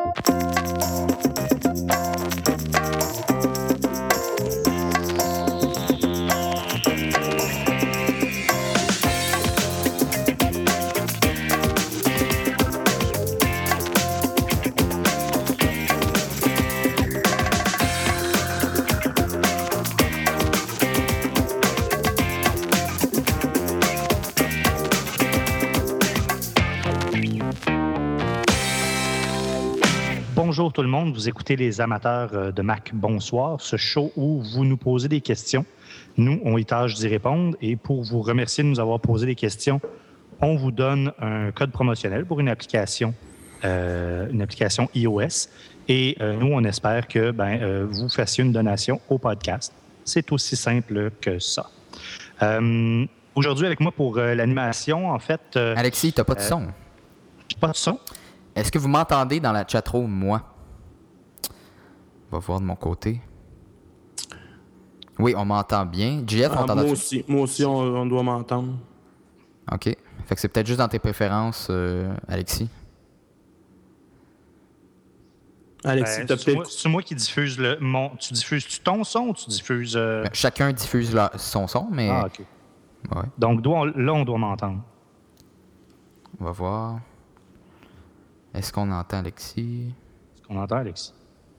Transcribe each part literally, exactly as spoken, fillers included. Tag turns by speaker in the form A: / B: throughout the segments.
A: Bonjour tout le monde, vous écoutez les amateurs de Mac Bonsoir, ce show où vous nous posez des questions. Nous, on y tâche d'y répondre et pour vous remercier de nous avoir posé des questions, on vous donne un code promotionnel pour une application, euh, une application iOS et euh, nous, on espère que ben, euh, vous fassiez une donation au podcast. C'est aussi simple que ça. Euh, aujourd'hui, avec moi pour euh, l'animation, en fait... Euh,
B: Alexis, t'as pas de son?
A: Euh, pas de son?
B: Est-ce que vous m'entendez dans la chatroom, moi? On va voir de mon côté. Oui, on m'entend bien. J F,
C: ah,
B: on t'entend?
C: Moi aussi, moi aussi on, on doit m'entendre.
B: OK. Fait que c'est peut-être juste dans tes préférences, euh, Alexis.
C: Alexis,
A: ben,
C: t'as
A: c'est
C: peut-être...
A: moi, c'est moi qui diffuse le... Mon, tu diffuses-tu ton son ou tu diffuses... Euh...
B: Ben, chacun diffuse la, son son, mais...
A: Ah, OK.
B: Ouais.
A: Donc, doit, là, on doit m'entendre.
B: On va voir... Est-ce qu'on entend Alexis?
A: Est-ce qu'on entend Alexis?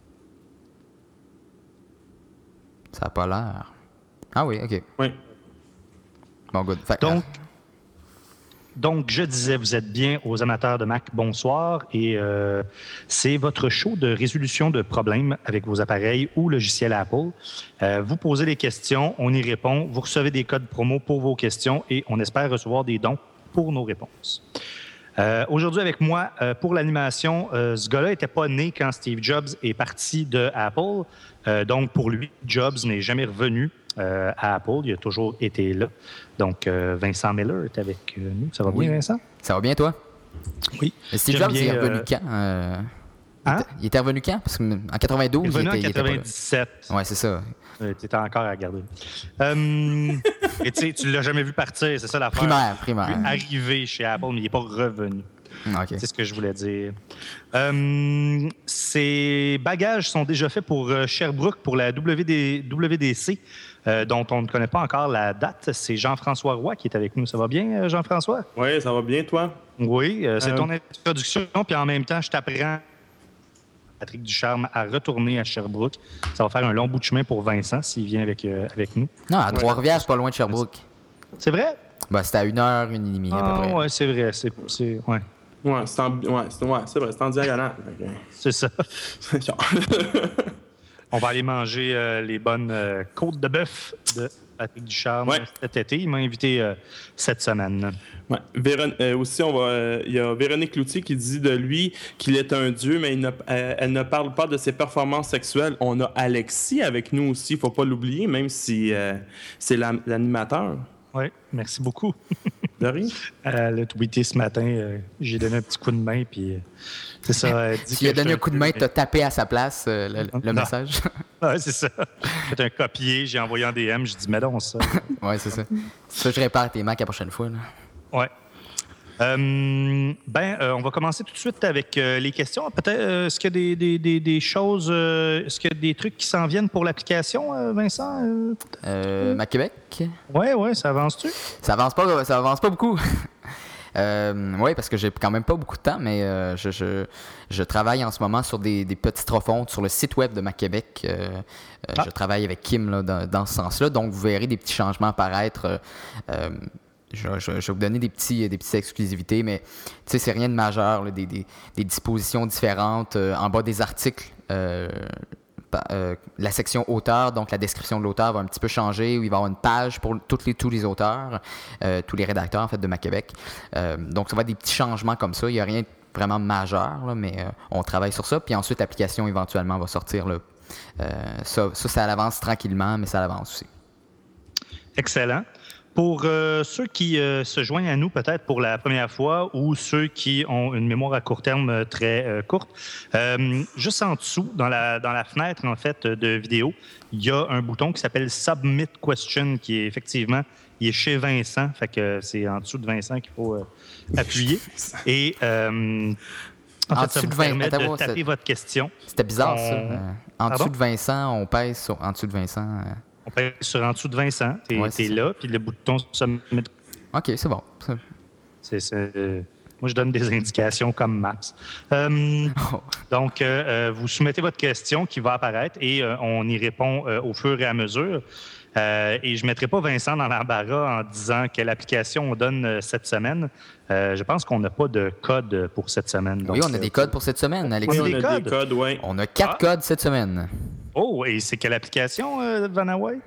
B: Ça n'a pas l'air. Ah oui, OK.
C: Oui.
B: Bon, good. Fait,
A: donc, donc, je disais, vous êtes bien aux amateurs de Mac, bonsoir. Et euh, c'est votre show de résolution de problèmes avec vos appareils ou logiciels Apple. Euh, vous posez des questions, on y répond. Vous recevez des codes promo pour vos questions et on espère recevoir des dons pour nos réponses. Euh, aujourd'hui, avec moi, euh, pour l'animation, euh, ce gars-là n'était pas né quand Steve Jobs est parti de Apple. Euh, donc, pour lui, Jobs n'est jamais revenu euh, à Apple. Il a toujours été là. Donc, euh, Vincent Miller est avec nous. Ça va
B: oui.
A: bien, Vincent?
B: Ça va bien, toi?
A: Oui.
B: Steve Jobs, il est revenu euh... quand? Euh...
A: Hein?
B: Il était revenu quand? Parce qu'en quatre-vingt-douze,
A: il est revenu
B: il était,
A: en quatre-vingt-dix-sept.
B: Oui, c'est ça.
A: Tu étais encore à regarder. Euh, et tu sais, tu ne l'as jamais vu partir, c'est ça l'affaire.
B: Primaire, primaire.
A: Il est arrivé chez Apple, mais il n'est pas revenu.
B: Okay.
A: C'est ce que je voulais dire. Euh, ces bagages sont déjà faits pour Sherbrooke, pour la W D C, euh, dont on ne connaît pas encore la date. C'est Jean-François Roy qui est avec nous. Ça va bien, Jean-François?
C: Oui, ça va bien, toi?
A: Oui, euh, c'est
C: euh...
A: ton introduction, puis en même temps, je t'apprends, Patrick Ducharme, à retourner à Sherbrooke. Ça va faire un long bout de chemin pour Vincent s'il vient avec, euh, avec nous.
B: Non, à Trois-Rivières, c'est pas loin de Sherbrooke.
A: C'est vrai?
B: Ben, c'était à une heure, une et demie à
A: ah,
B: peu près.
A: Oui, c'est vrai. C'est, c'est, ouais.
C: Ouais, c'est, en, ouais, c'est, ouais, c'est vrai, c'est en diagonale. Okay.
A: C'est ça. On va aller manger euh, les bonnes euh, côtes de bœuf de Patrick Ducharme ouais. cet été. Il m'a invité euh, cette semaine.
C: Ouais. Véron- euh, aussi, on va, euh, il y a Véronique Loutier qui dit de lui qu'il est un dieu, mais il ne, euh, elle ne parle pas de ses performances sexuelles. On a Alexis avec nous aussi, il ne faut pas l'oublier, même si euh, c'est la, l'animateur.
A: Oui, merci beaucoup.
C: De rien.
A: Elle a tweeté ce matin, euh, j'ai donné un petit coup de main, puis euh, c'est ça. Elle dit
B: tu lui as donné un coup de main, tu as tapé à sa place euh, le, le message.
A: Oui, c'est ça. J'ai fait un copier, j'ai envoyé en D M, j'ai dit, mais non, ça.
B: Oui, c'est ça. Ça, je répare tes Macs la prochaine fois.
A: Oui. Euh, ben, euh, on va commencer tout de suite avec euh, les questions. Peut-être, euh, est-ce qu'il y a des, des, des, des choses, euh, est-ce qu'il y a des trucs qui s'en viennent pour l'application, euh, Vincent? Euh,
B: euh, Mac Québec?
A: Oui, oui, ça avance-tu?
B: Ça avance pas, ça avance pas beaucoup. euh, oui, parce que j'ai quand même pas beaucoup de temps, mais euh, je, je, je travaille en ce moment sur des, des petites refontes sur le site web de Mac Québec. Euh, ah. Je travaille avec Kim là, dans, dans ce sens-là, donc vous verrez des petits changements apparaître. Euh, Je, je, je vais vous donner des, petits, des petites exclusivités, mais c'est rien de majeur, là, des, des, des dispositions différentes. Euh, en bas des articles, euh, euh, la section auteur, donc la description de l'auteur va un petit peu changer, où il va y avoir une page pour toutes les, tous les auteurs, euh, tous les rédacteurs en fait, de Mac Québec. Euh, donc ça va être des petits changements comme ça. Il n'y a rien de vraiment majeur, là, mais euh, on travaille sur ça. Puis ensuite, l'application éventuellement va sortir. Là. Euh, ça, ça, ça avance tranquillement, mais ça avance aussi.
A: Excellent. Pour euh, ceux qui euh, se joignent à nous peut-être pour la première fois ou ceux qui ont une mémoire à court terme euh, très euh, courte, euh, juste en dessous, dans la, dans la fenêtre en fait de vidéo, il y a un bouton qui s'appelle Submit Question qui est effectivement, il est chez Vincent, fait que c'est en dessous de Vincent qu'il faut euh, appuyer. Et euh, En,
B: en
A: fait, ça vous
B: de vingt...
A: permet
B: Attends,
A: de
B: voir,
A: taper
B: c'est...
A: votre question.
B: C'était bizarre,
A: on...
B: ça. Euh, en Pardon? Dessous de Vincent, on pèse sur... En dessous de Vincent... Euh...
A: On pèse sur en dessous de Vincent. T'es,
B: ouais,
A: t'es là, puis le bouton se met...
B: OK, c'est bon. C'est...
A: C'est, c'est... Moi, je donne des indications comme Maps. Euh, oh. Donc, euh, vous soumettez votre question qui va apparaître et euh, on y répond euh, au fur et à mesure. Euh, et je ne mettrai pas Vincent dans l'embarras en disant quelle application on donne euh, cette semaine. Euh, je pense qu'on n'a pas de code pour cette semaine. Donc,
B: oui, on a des codes pour cette semaine, Alexis.
C: Oui, on a des codes, des codes ouais.
B: On a quatre ah. codes cette semaine.
A: Oh, et c'est quelle application, euh, Vanna White?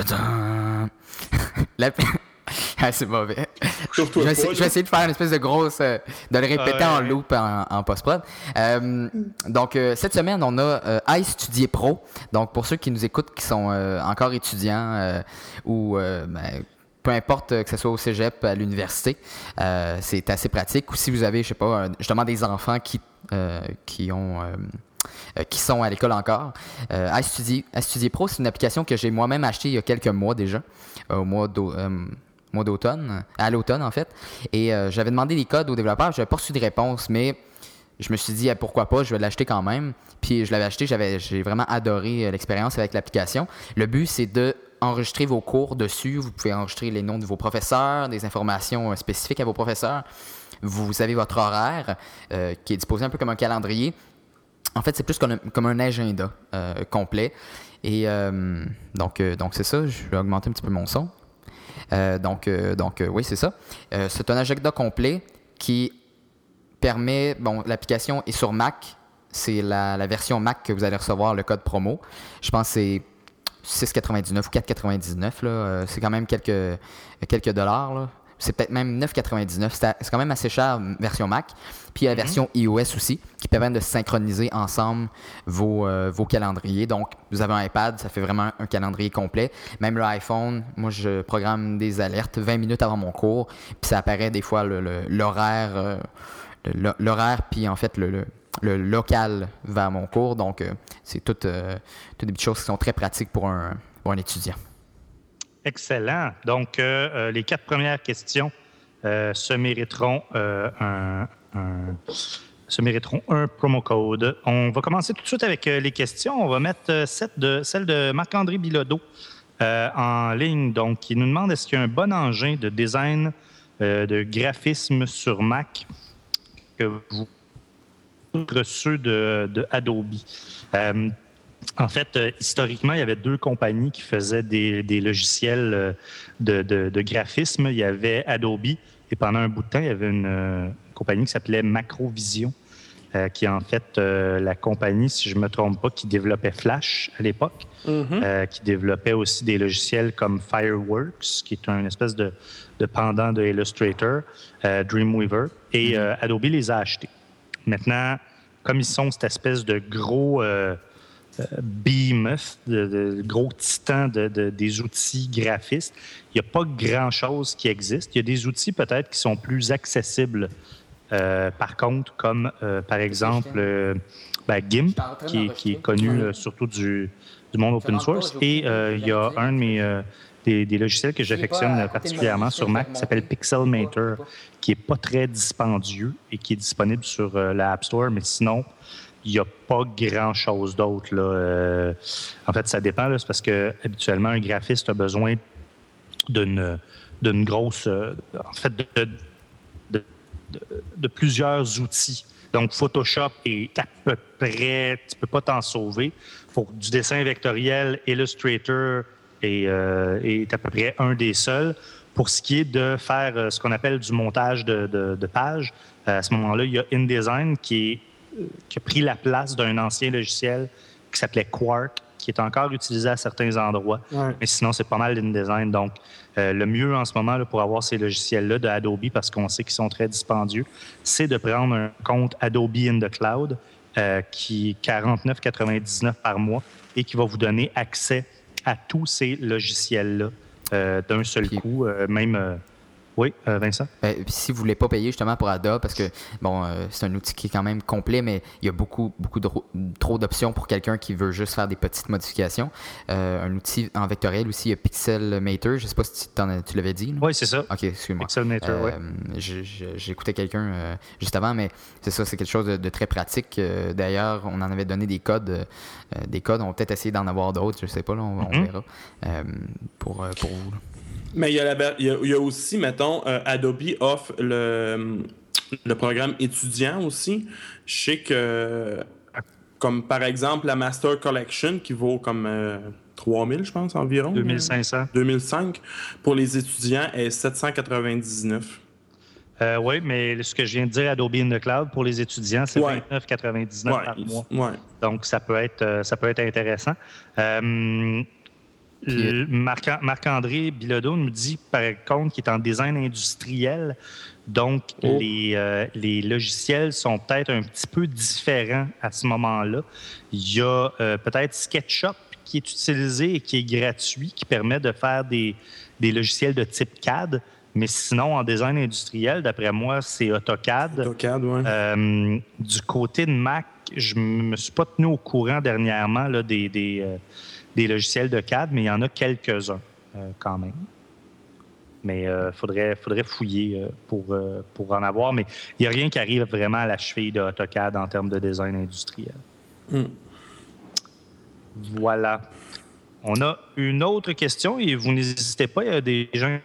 B: La... ah, c'est mauvais. Je vais, essayer, je vais essayer de faire une espèce de grosse... Euh, de le répéter euh, en loop en, en post-prod. Euh, donc, euh, cette semaine, on a euh, iStudier Pro. Donc, pour ceux qui nous écoutent, qui sont euh, encore étudiants euh, ou... Euh, ben, peu importe que ce soit au cégep, à l'université, euh, c'est assez pratique. Ou si vous avez, je sais pas, justement des enfants qui, euh, qui ont... Euh, qui sont à l'école encore. Euh, iStudier, iStudier Pro, c'est une application que j'ai moi-même achetée il y a quelques mois déjà, euh, au mois d'au, euh, mois d'automne, à l'automne en fait. Et euh, j'avais demandé des codes aux développeurs, je n'avais pas reçu de réponse, mais je me suis dit, eh, pourquoi pas, je vais l'acheter quand même. Puis je l'avais acheté, j'avais, j'ai vraiment adoré l'expérience avec l'application. Le but, c'est de enregistrer vos cours dessus. Vous pouvez enregistrer les noms de vos professeurs, des informations spécifiques à vos professeurs. Vous avez votre horaire euh, qui est disposé un peu comme un calendrier. En fait, c'est plus comme un, comme un agenda euh, complet. Et euh, donc, euh, donc, c'est ça. Je vais augmenter un petit peu mon son. Euh, donc, euh, donc euh, oui, c'est ça. Euh, c'est un agenda complet qui permet... Bon, l'application est sur Mac. C'est la, la version Mac que vous allez recevoir, le code promo. Je pense que c'est six quatre-vingt-dix-neuf ou quatre quatre-vingt-dix-neuf. Là. Euh, c'est quand même quelques, quelques dollars, là. C'est peut-être même neuf quatre-vingt-dix-neuf. C'est, c'est quand même assez cher, version Mac. Puis il y a la version mm-hmm. iOS aussi, qui permet de synchroniser ensemble vos, euh, vos calendriers. Donc, vous avez un iPad, ça fait vraiment un calendrier complet. Même l'iPhone, moi, je programme des alertes vingt minutes avant mon cours. Puis ça apparaît des fois le, le, l'horaire, euh, le, l'horaire, puis en fait, le, le, le local vers mon cours. Donc, euh, c'est toutes, euh, toutes des petites choses qui sont très pratiques pour un, pour un étudiant.
A: Excellent. Donc, euh, euh, les quatre premières questions euh, se mériteront euh, un, un, se mériteront un promo code. On va commencer tout de suite avec euh, les questions. On va mettre euh, cette de, celle de Marc-André Bilodeau euh, en ligne. Donc, il nous demande est-ce qu'il y a un bon engin de design, euh, de graphisme sur Mac que vous outre ceux de, de Adobe. Euh, En fait, euh, historiquement, il y avait deux compagnies qui faisaient des, des logiciels euh, de, de, de graphisme. Il y avait Adobe et pendant un bout de temps, il y avait une, euh, une compagnie qui s'appelait Macrovision, euh, qui est en fait euh, la compagnie, si je ne me trompe pas, qui développait Flash à l'époque, mm-hmm. euh, qui développait aussi des logiciels comme Fireworks, qui est un espèce de, de pendant de Illustrator, euh, Dreamweaver, et mm-hmm. euh, Adobe les a achetés. Maintenant, comme ils sont cette espèce de gros... Euh, Euh, behemoth, de, de gros titan de, de, des outils graphistes. Il n'y a pas grand-chose qui existe. Il y a des outils peut-être qui sont plus accessibles, euh, par contre, comme euh, par exemple euh, ben, GIMP, qui, qui est connu euh, surtout du, du monde open source. Et euh, il y a un de mes... Euh, Des, des logiciels que j'affectionne particulièrement sur Mac qui s'appelle Pixelmator, qui n'est pas très dispendieux et qui est disponible sur euh, la App Store, mais sinon, il n'y a pas grand-chose d'autre. Là. Euh, en fait, ça dépend. Là, c'est parce que habituellement, un graphiste a besoin d'une, d'une grosse... Euh, en fait, de, de, de, de plusieurs outils. Donc, Photoshop est à peu près... Tu ne peux pas t'en sauver. Il faut du dessin vectoriel, Illustrator... Et, euh, est à peu près un des seuls. Pour ce qui est de faire euh, ce qu'on appelle du montage de, de, de pages, euh, à ce moment-là, il y a InDesign qui, est, euh, qui a pris la place d'un ancien logiciel qui s'appelait Quark, qui est encore utilisé à certains endroits. Ouais. Mais sinon, c'est pas mal l'InDesign. Donc, euh, le mieux en ce moment là, pour avoir ces logiciels-là de Adobe, parce qu'on sait qu'ils sont très dispendieux, c'est de prendre un compte Adobe in the Cloud euh, qui est quarante-neuf quatre-vingt-dix-neuf par mois et qui va vous donner accès à tous ces logiciels-là euh, d'un seul coup, euh, même, euh, Oui, euh, Vincent?
B: Ben, si vous ne voulez pas payer justement pour Adobe, parce que bon, euh, c'est un outil qui est quand même complet, mais il y a beaucoup, beaucoup de, trop d'options pour quelqu'un qui veut juste faire des petites modifications. Euh, un outil en vectoriel aussi, il y a Pixelmator. Je ne sais pas si tu, tu l'avais dit. Là.
A: Oui, c'est ça.
B: OK, excuse-moi.
A: Pixelmator,
B: euh,
A: oui.
B: J'écoutais quelqu'un euh, juste avant, mais c'est ça, c'est quelque chose de, de très pratique. Euh, d'ailleurs, on en avait donné des codes. Euh, des codes, on va peut-être essayer d'en avoir d'autres, je ne sais pas, là, on, mm-hmm. on verra euh, pour, euh, pour vous. Là.
C: Mais il y, a la, il, y a, il y a aussi, mettons, euh, Adobe offre le, le programme étudiant aussi. Je sais que, comme par exemple, la Master Collection qui vaut comme euh, trois mille, je pense, environ.
A: deux mille cinq cents.
C: deux mille cinq. Pour les étudiants, est sept cent quatre-vingt-dix-neuf.
A: Euh, oui, mais ce que je viens de dire, Adobe in the Cloud, pour les étudiants, c'est
C: ouais.
A: vingt-neuf quatre-vingt-dix-neuf
C: ouais.
A: par mois.
C: Ouais.
A: Donc, ça peut être, ça peut être intéressant. Euh, Le Marc- Marc-André Bilodeau nous dit, par contre, qu'il est en design industriel. Donc, oh. les, euh, les logiciels sont peut-être un petit peu différents à ce moment-là. Il y a euh, peut-être SketchUp qui est utilisé et qui est gratuit, qui permet de faire des, des logiciels de type C A D. Mais sinon, en design industriel, d'après moi, c'est AutoCAD.
C: AutoCAD, oui.
A: Euh, du côté de Mac, je ne me suis pas tenu au courant dernièrement là, des... des euh, des logiciels de C A D, mais il y en a quelques-uns euh, quand même. Mais il euh, faudrait, faudrait fouiller euh, pour, euh, pour en avoir. Mais il n'y a rien qui arrive vraiment à la cheville de AutoCAD en termes de design industriel.
C: Mm.
A: Voilà. On a une autre question et vous n'hésitez pas, il y a des gens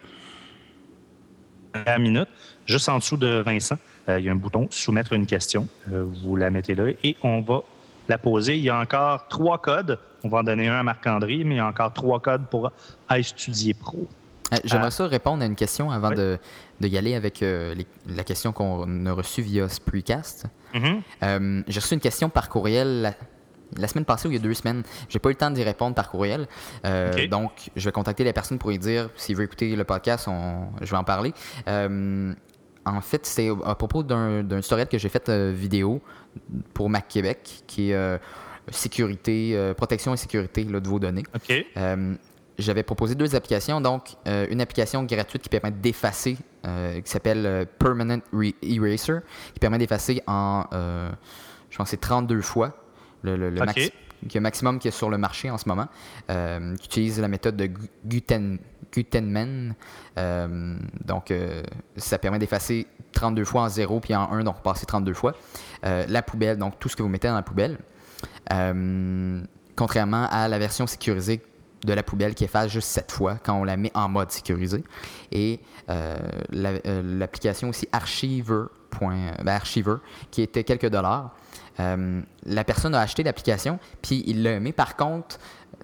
A: à la minute, juste en dessous de Vincent, euh, il y a un bouton « Soumettre une question euh, ». Vous la mettez là et on va la poser. Il y a encore trois codes. On va en donner un à Marc-André, mais il y a encore trois codes pour iStudio Pro.
B: Euh, J'aimerais euh, ça répondre à une question avant
A: oui.
B: de, de y aller avec euh, les, la question qu'on a reçue via Spreecast.
A: Mm-hmm.
B: Euh, j'ai reçu une question par courriel la, la semaine passée ou il y a deux semaines. J'ai pas eu le temps d'y répondre par courriel. Euh, okay. Donc, je vais contacter la personne pour lui dire s'il veut écouter le podcast, on, je vais en parler. Euh, en fait, c'est à propos d'un tutoriel que j'ai fait euh, vidéo pour Mac Québec, qui est euh, sécurité, euh, protection et sécurité là, de vos données.
A: Okay.
B: Euh, J'avais proposé deux applications. Donc, euh, une application gratuite qui permet d'effacer, euh, qui s'appelle euh, Permanent Eraser, qui permet d'effacer en, euh, je pense que c'est trente-deux fois le, le, le
A: okay.
B: maxi le maximum qui est sur le marché en ce moment, euh, qui utilise la méthode de Guten, Gutenman. Euh, donc, euh, ça permet d'effacer trente-deux fois en zéro, puis en un, donc repasser trente-deux fois. Euh, la poubelle, donc tout ce que vous mettez dans la poubelle. Euh, contrairement à la version sécurisée de la poubelle qui efface juste sept fois quand on la met en mode sécurisé. Et euh, l'application la, euh, aussi Archiver, point, ben Archiver, qui était quelques dollars. Euh, la personne a acheté l'application, puis il l'a aimé. Par contre,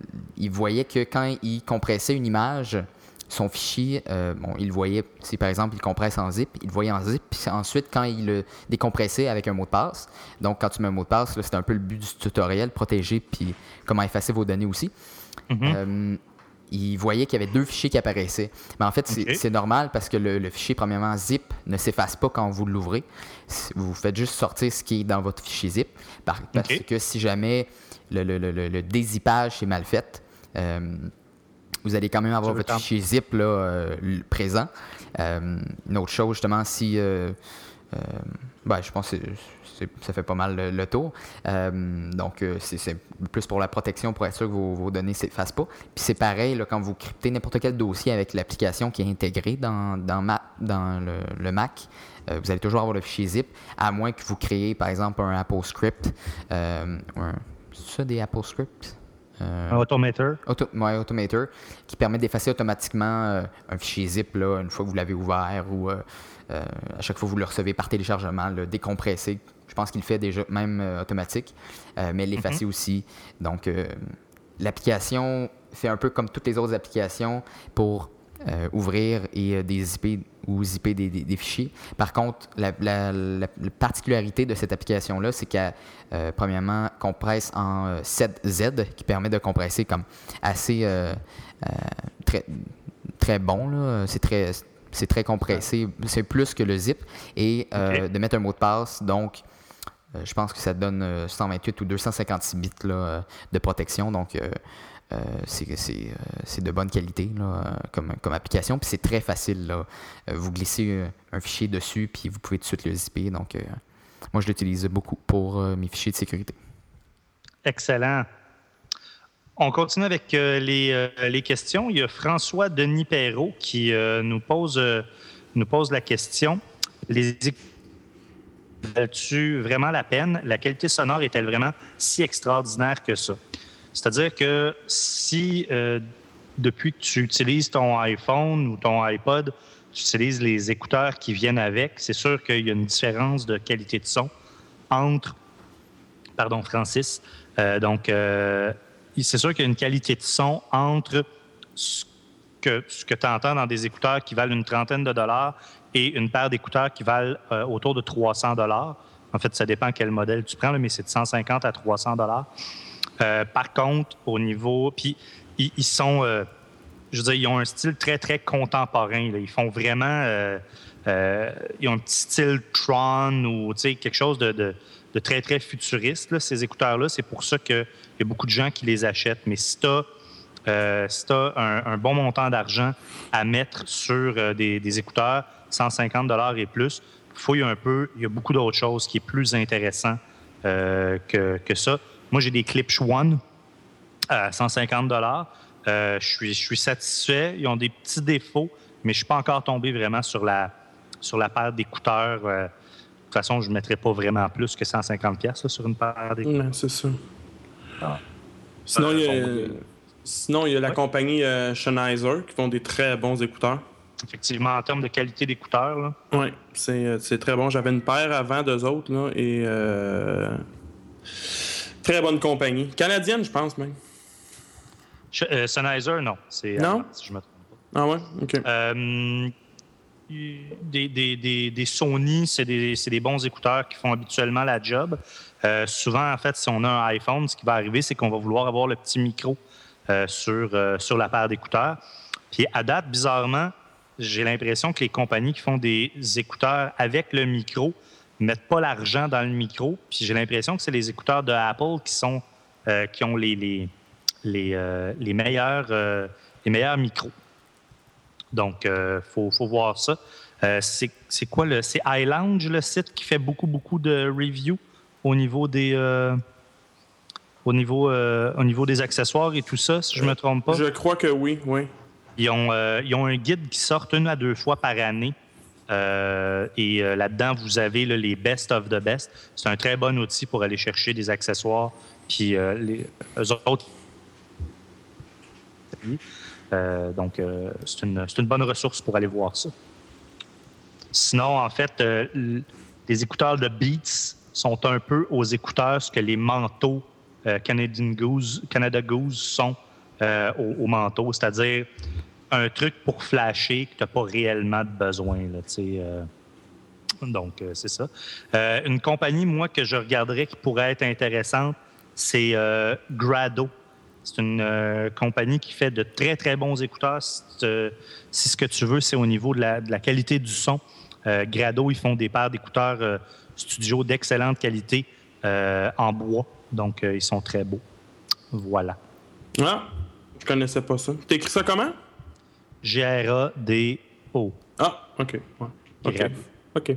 B: il voyait que quand il compressait une image, son fichier, euh, bon, il voyait, si par exemple il compresse en zip, il le voyait en zip, puis ensuite quand il le décompressait avec un mot de passe, donc quand tu mets un mot de passe, c'est un peu le but du tutoriel, protéger, puis comment effacer vos données aussi. Mm-hmm. euh, il voyait qu'il y avait deux fichiers qui apparaissaient. Mais en fait, c'est okay. normal parce que le, le fichier, premièrement, zip, ne s'efface pas quand vous l'ouvrez. Vous faites juste sortir ce qui est dans votre fichier zip. Parce okay. que si jamais le, le, le, le dézippage est mal fait, euh, vous allez quand même avoir votre temps. fichier zip là, euh, présent. Euh, une autre chose, justement, si... Euh, euh, ben, je pense que ça fait pas mal le, le tour. Euh, donc, euh, c'est plus pour la protection, pour être sûr que vos, vos données ne s'effacent pas. Puis c'est pareil, là, quand vous cryptez n'importe quel dossier avec l'application qui est intégrée dans, dans, ma, dans le, le Mac, euh, vous allez toujours avoir le fichier zip, à moins que vous créez, par exemple, un AppleScript. Euh, c'est ça, des AppleScripts?
A: Euh, un Automator.
B: Auto, ouais, Automator, qui permet d'effacer automatiquement euh, un fichier zip là, une fois que vous l'avez ouvert ou euh, euh, à chaque fois que vous le recevez par téléchargement, le décompresser. Je pense qu'il le fait déjà même euh, automatique, euh, mais l'effacer mm-hmm. aussi. Donc, euh, l'application fait un peu comme toutes les autres applications pour euh, ouvrir et euh, dézipper ou zipper des, des, des fichiers. Par contre, la, la, la, la particularité de cette application-là, c'est qu'elle, euh, premièrement, compresse en euh, sept Z, qui permet de compresser comme assez euh, euh, très, très bon. C'est très, très compressé. C'est plus que le zip. Et euh, okay. de mettre un mot de passe, donc, euh, je pense que ça donne euh, cent vingt-huit ou deux cent cinquante-six bits là, euh, de protection. Donc, euh, euh, c'est, c'est, euh, c'est de bonne qualité là, comme, comme application. Puis c'est très facile. Là. Euh, vous glissez un fichier dessus, puis vous pouvez tout de suite le zipper. Donc, euh, moi, je l'utilise beaucoup pour euh, mes fichiers de sécurité.
A: Excellent. On continue avec euh, les, euh, les questions. Il y a François Denis Perrault qui euh, nous, pose, euh, nous pose la question. Les valent-tu vraiment la peine? La qualité sonore est-elle vraiment si extraordinaire que ça? C'est-à-dire que si euh, depuis que tu utilises ton iPhone ou ton iPod, tu utilises les écouteurs qui viennent avec, c'est sûr qu'il y a une différence de qualité de son entre... Pardon, Francis. Euh, donc, euh, c'est sûr qu'il y a une qualité de son entre ce que, ce que tu entends dans des écouteurs qui valent une trentaine de dollars et une paire d'écouteurs qui valent euh, autour de trois cents dollars. En fait, ça dépend quel modèle tu prends, là, mais c'est de cent cinquante à trois cents dollars. Euh, par contre, au niveau... Puis, ils, ils sont... Euh, je veux dire, ils ont un style très, très contemporain. Là. Ils font vraiment... Euh, euh, ils ont un petit style Tron ou quelque chose de... de de très, très futuriste, là, ces écouteurs-là. C'est pour ça qu'il y a beaucoup de gens qui les achètent. Mais si tu as, euh, si tu as un, un bon montant d'argent à mettre sur euh, des, des écouteurs, cent cinquante dollars et plus, fouille un peu. Il y a beaucoup d'autres choses qui est plus intéressant euh, que, que ça. Moi, j'ai des Klipsch One à cent cinquante dollars. Euh, je suis, je suis satisfait. Ils ont des petits défauts, mais je ne suis pas encore tombé vraiment sur la, sur la paire d'écouteurs. Euh, De toute façon, je ne mettrais pas vraiment plus que cent cinquante dollars sur une paire d'écouteurs.
C: Ouais, c'est ça. Ah. Sinon, il y a, sinon, il y a la ouais. compagnie euh, Sennheiser qui font des très bons écouteurs.
A: Effectivement, en termes de qualité d'écouteurs.
C: Oui, c'est, c'est très bon. J'avais une paire avant d'eux autres. Là, et euh... très bonne compagnie. Canadienne, je pense même.
A: Euh, Sennheiser, non. C'est,
C: non?
A: Euh, si je me trompe pas.
C: Ah ouais? OK.
A: Euh... Des, des, des, des Sony, c'est des, c'est des bons écouteurs qui font habituellement la job. Euh, souvent, en fait, si on a un iPhone, ce qui va arriver, c'est qu'on va vouloir avoir le petit micro euh, sur, euh, sur la paire d'écouteurs. Puis à date, bizarrement, j'ai l'impression que les compagnies qui font des écouteurs avec le micro ne mettent pas l'argent dans le micro. Puis j'ai l'impression que c'est les écouteurs de Apple qui, sont, euh, qui ont les, les, les, euh, les, meilleurs, euh, les meilleurs micros. Donc, il euh, faut, faut voir ça. Euh, c'est, c'est quoi le... C'est iLounge, le site, qui fait beaucoup, beaucoup de reviews au niveau des... Euh, au niveau, euh, au niveau des accessoires et tout ça, si je ne me trompe pas.
C: Je crois que oui, oui.
A: Ils ont, euh, ils ont un guide qui sort une à deux fois par année. Euh, et euh, là-dedans, vous avez là, les best of the best. C'est un très bon outil pour aller chercher des accessoires. Puis euh, les eux autres... Euh, donc, euh, c'est, une, c'est une bonne ressource pour aller voir ça. Sinon, en fait, euh, les écouteurs de Beats sont un peu aux écouteurs ce que les manteaux euh, Canadian Goose, Canada Goose sont euh, aux, aux manteaux, c'est-à-dire un truc pour flasher que tu n'as pas réellement de besoin. Là, euh, donc, euh, c'est ça. Euh, une compagnie, moi, que je regarderais qui pourrait être intéressante, c'est euh, Grado. C'est une euh, compagnie qui fait de très, très bons écouteurs. Si, euh, si ce que tu veux, c'est au niveau de la, de la qualité du son. Euh, Grado, ils font des paires d'écouteurs euh, studio d'excellente qualité euh, en bois. Donc, euh, ils sont très beaux. Voilà.
C: Ah, je connaissais pas ça. T'écris ça comment?
A: G R A D O.
C: Ah, OK. Ouais. OK. OK.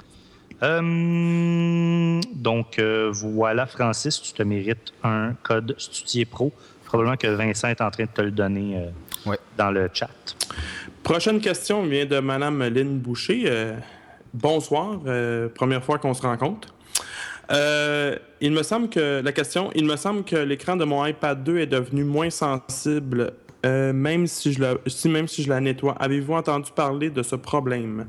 A: euh, donc, euh, voilà, Francis, tu te mérites un code Studier Pro. Probablement que Vincent est en train de te le donner euh,
B: ouais.
A: dans le chat.
C: Prochaine question vient de Mme Lynn Boucher. Euh, bonsoir, euh, première fois qu'on se rencontre. Euh, il me semble que la question, il me semble que l'écran de mon iPad deux est devenu moins sensible, euh, même si je la, si, même si je la nettoie. Avez-vous entendu parler de ce problème?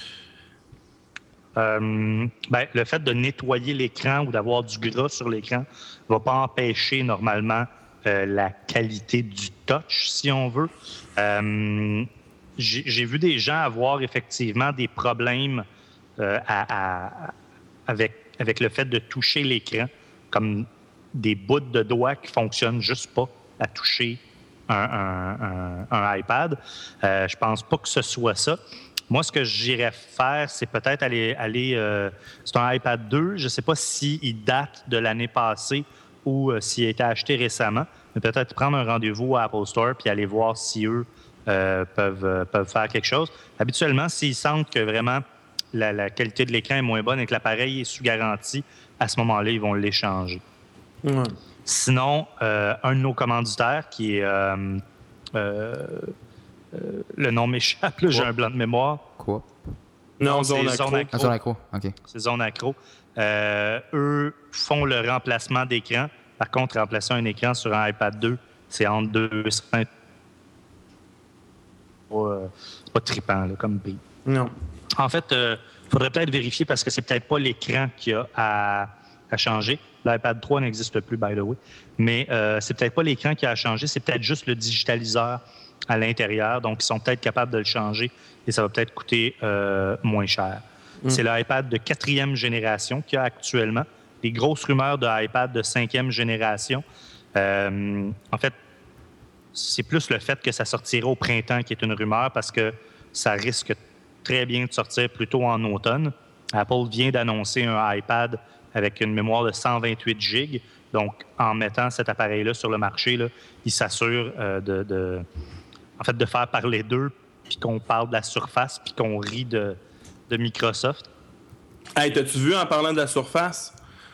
A: Euh, ben, le fait de nettoyer l'écran ou d'avoir du gras sur l'écran ne va pas empêcher normalement euh, la qualité du touch, si on veut. Euh, j'ai, j'ai vu des gens avoir effectivement des problèmes euh, à, à, avec, avec le fait de toucher l'écran, comme des bouts de doigts qui ne fonctionnent juste pas à toucher un, un, un, un iPad. Euh, je pense pas que ce soit ça. Moi, ce que j'irais faire, c'est peut-être aller... aller euh, c'est un iPad deux. Je ne sais pas s'il date de l'année passée ou euh, s'il a été acheté récemment. mais peut-être prendre un rendez-vous à Apple Store puis aller voir si eux euh, peuvent, euh, peuvent faire quelque chose. Habituellement, s'ils sentent que vraiment la, la qualité de l'écran est moins bonne et que l'appareil est sous garantie, à ce moment-là, ils vont l'échanger.
C: Ouais.
A: Sinon, euh, un de nos commanditaires qui est... Euh, euh, euh, le nom m'échappe, là, j'ai un blanc de mémoire.
B: Quoi?
C: Non,
A: Non,
C: Zone
A: c'est
C: Acro.
A: Zone Acro.
B: Ah, Zone Acro, OK.
A: C'est Zone Acro. Euh, eux font le remplacement d'écran. Par contre, remplacer un écran sur un iPad deux, c'est entre deux cents. C'est pas, euh, c'est pas trippant là, comme prix.
C: Non.
A: En fait, il euh, faudrait peut-être vérifier parce que c'est peut-être pas l'écran qu'il y a à, à changer. L'iPad trois n'existe plus, by the way. Mais euh, c'est peut-être pas l'écran qui a à changer, c'est peut-être juste le digitaliseur à l'intérieur. Donc, ils sont peut-être capables de le changer et ça va peut-être coûter euh, moins cher. Mm. C'est l'iPad de quatrième génération qu'il y a actuellement. Les grosses rumeurs de iPad de cinquième génération. Euh, en fait, c'est plus le fait que ça sortira au printemps qui est une rumeur parce que ça risque très bien de sortir plutôt en automne. Apple vient d'annoncer un iPad avec une mémoire de cent vingt-huit gigs. Donc, en mettant cet appareil-là sur le marché, là, il s'assure euh, de, de, en fait, de faire parler d'eux, puis qu'on parle de la Surface, puis qu'on rit de, de Microsoft.
C: Hey, t'as-tu vu en parlant de la Surface?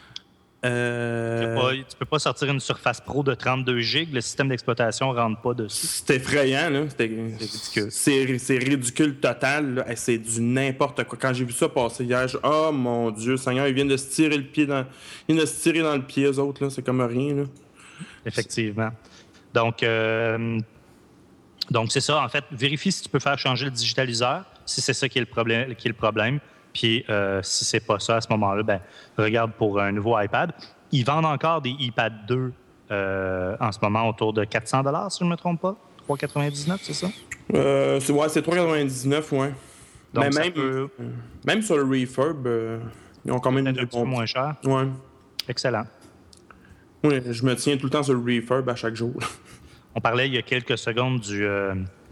C: Euh...
A: Tu peux pas, tu peux pas sortir une Surface Pro de trente-deux gigs, le système d'exploitation ne rentre pas dessus.
C: C'est effrayant, là. C'était... C'est ridicule. C'est, c'est ridicule total, là. Hey, c'est du n'importe quoi. Quand j'ai vu ça passer hier, je... oh mon Dieu, Seigneur, ils viennent de se tirer le pied dans... Ils viennent de se tirer dans le pied, eux autres, là. C'est comme rien, là.
A: Effectivement. Donc, euh... Donc c'est ça. En fait, vérifie si tu peux faire changer le digitaliseur, si c'est ça qui est le problème. Qui est le problème. Puis, euh, si c'est pas ça, à ce moment-là, ben, regarde pour un nouveau iPad. Ils vendent encore des iPad deux euh, en ce moment autour de quatre cents dollars, si je ne me trompe pas. trois quatre-vingt-dix-neuf, c'est ça?
C: Euh, c'est, ouais, c'est trois quatre-vingt-dix-neuf, ouais.
A: Donc,
C: Mais même,
A: peut...
C: même sur le refurb, euh, ils ont quand même...
A: Peut-être un petit peu moins cher.
C: Ouais.
A: Excellent.
C: Oui, je me tiens tout le temps sur le refurb à chaque jour.
A: On parlait il y a quelques secondes du, euh,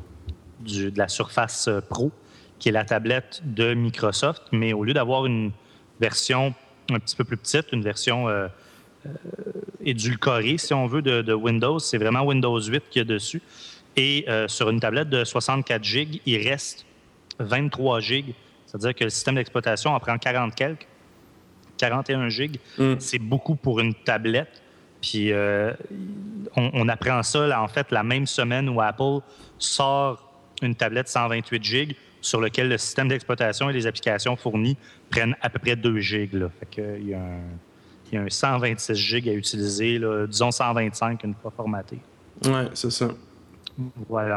A: du, de la Surface Pro, qui est la tablette de Microsoft, mais au lieu d'avoir une version un petit peu plus petite, une version euh, euh, édulcorée, si on veut, de, de Windows, c'est vraiment Windows huit qu'il y a dessus. Et euh, sur une tablette de soixante-quatre gigs, il reste vingt-trois gigs. C'est-à-dire que le système d'exploitation en prend quarante quelques, quarante et un gigs. Mm. C'est beaucoup pour une tablette. Puis euh, on, on apprend ça, là, en fait, la même semaine où Apple sort une tablette cent vingt-huit gigs sur lequel le système d'exploitation et les applications fournies prennent à peu près deux gigs. Là. Fait que, il y a un, il y a un cent vingt-six gigs à utiliser, là, disons cent vingt-cinq une fois formaté.
C: Ouais, c'est ça.
A: Voilà.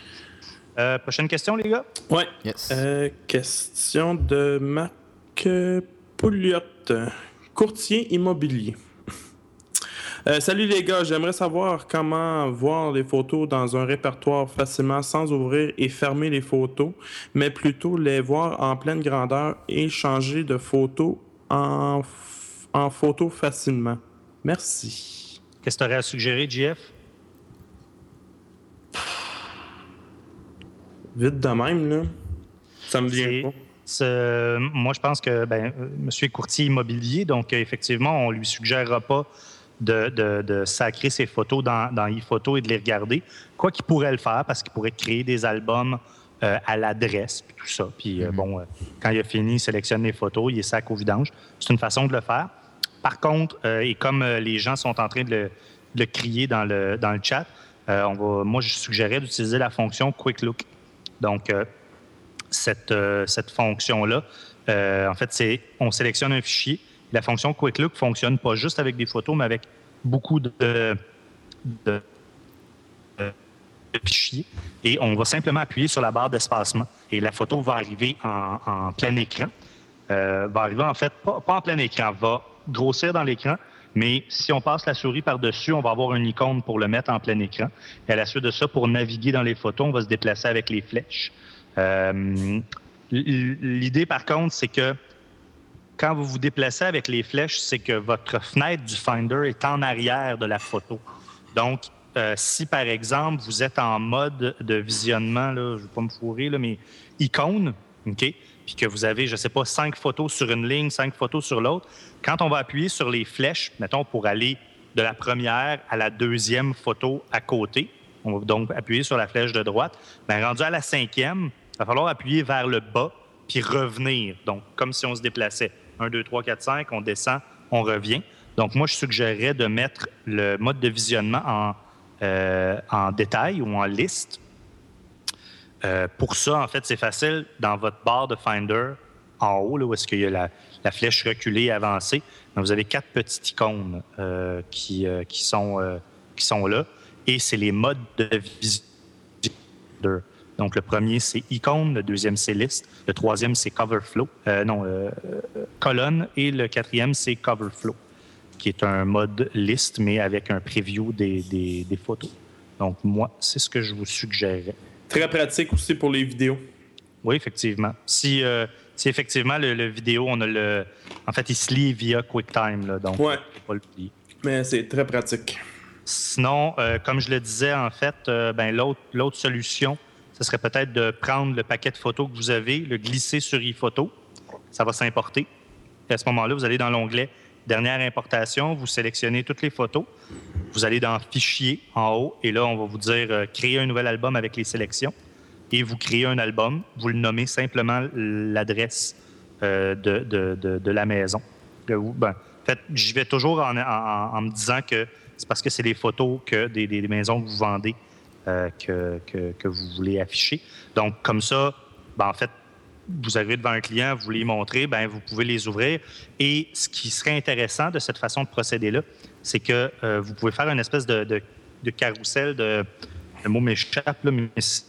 A: Euh, prochaine question, les gars?
C: Ouais.
B: Yes.
C: Euh, question de Marc Pouliot, courtier immobilier. Euh, salut les gars, j'aimerais savoir comment voir les photos dans un répertoire facilement sans ouvrir et fermer les photos, mais plutôt les voir en pleine grandeur et changer de photo en, f- en photo facilement. Merci.
A: Qu'est-ce que tu aurais à suggérer, J F?
C: Vite de même, là. Ça me vient
A: C'est,
C: pas.
A: c'est, moi, je pense que ben, monsieur est courtier immobilier, donc effectivement, on ne lui suggérera pas De, de, de sacrer ses photos dans, dans ePhoto et de les regarder. Quoi qu'il pourrait le faire, parce qu'il pourrait créer des albums euh, à l'adresse, puis tout ça. Puis, euh, mm-hmm. bon, euh, quand il a fini, il sélectionne les photos, il les sac au vidange. C'est une façon de le faire. Par contre, euh, et comme euh, les gens sont en train de le, de le crier dans le, dans le chat, euh, on va, moi, je suggérais d'utiliser la fonction Quick Look. Donc, euh, cette, euh, cette fonction-là, euh, en fait, c'est on sélectionne un fichier. La fonction Quick Look fonctionne pas juste avec des photos, mais avec beaucoup de, de, de, de fichiers. Et on va simplement appuyer sur la barre d'espacement. Et la photo va arriver en, en plein écran. Euh, va arriver, en fait, pas, pas en plein écran, va grossir dans l'écran. Mais si on passe la souris par-dessus, on va avoir une icône pour le mettre en plein écran. Et à la suite de ça, pour naviguer dans les photos, on va se déplacer avec les flèches. Euh, l'idée, par contre, c'est que quand vous vous déplacez avec les flèches, c'est que votre fenêtre du Finder est en arrière de la photo. Donc, euh, si par exemple, vous êtes en mode de visionnement, là, je ne vais pas me fourrer, là, mais icône, OK, puis que vous avez, je ne sais pas, cinq photos sur une ligne, cinq photos sur l'autre, quand on va appuyer sur les flèches, mettons, pour aller de la première à la deuxième photo à côté. On va donc appuyer sur la flèche de droite. Bien, rendu à la cinquième, il va falloir appuyer vers le bas puis revenir. Donc, comme si on se déplaçait. un, deux, trois, quatre, cinq, on descend, on revient. Donc, moi, je suggérerais de mettre le mode de visionnement en, euh, en détail ou en liste. Euh, pour ça, en fait, c'est facile. Dans votre barre de Finder, en haut, là, où est-ce qu'il y a la, la flèche reculée et avancée, vous avez quatre petites icônes euh, qui, euh, qui, sont, euh, qui sont là. Et c'est les modes de visionnement. Donc, le premier, c'est icône. Le deuxième, c'est liste. Le troisième, c'est cover flow. Euh, non, euh, colonne. Et le quatrième, c'est cover flow, qui est un mode liste, mais avec un preview des, des, des photos. Donc, moi, c'est ce que je vous suggérerais.
C: Très pratique aussi pour les vidéos.
A: Oui, effectivement. Si, euh, si effectivement, le, le vidéo, on a le... En fait, il se lit via QuickTime, là, donc
C: ouais.
A: on peut pas l'oublier.
C: Mais c'est très pratique.
A: Sinon, euh, comme je le disais, en fait, euh, ben, l'autre, l'autre solution, ce serait peut-être de prendre le paquet de photos que vous avez, le glisser sur ePhoto. Ça va s'importer. Et à ce moment-là, vous allez dans l'onglet « Dernière importation », vous sélectionnez toutes les photos. Vous allez dans « Fichier » en haut, et là, on va vous dire euh, « Créer un nouvel album avec les sélections ». Et vous créez un album. Vous le nommez simplement l'adresse euh, de, de, de, de la maison. Ben, en fait, j'y vais toujours en, en, en me disant que c'est parce que c'est les photos que des, des maisons que vous vendez euh, que, que, que vous voulez afficher. Donc, comme ça, ben, en fait, vous arrivez devant un client, vous les montrez, ben, vous pouvez les ouvrir. Et ce qui serait intéressant de cette façon de procéder-là, c'est que euh, vous pouvez faire une espèce de, de, de carrousel, de, le mot m'échappe, là, mais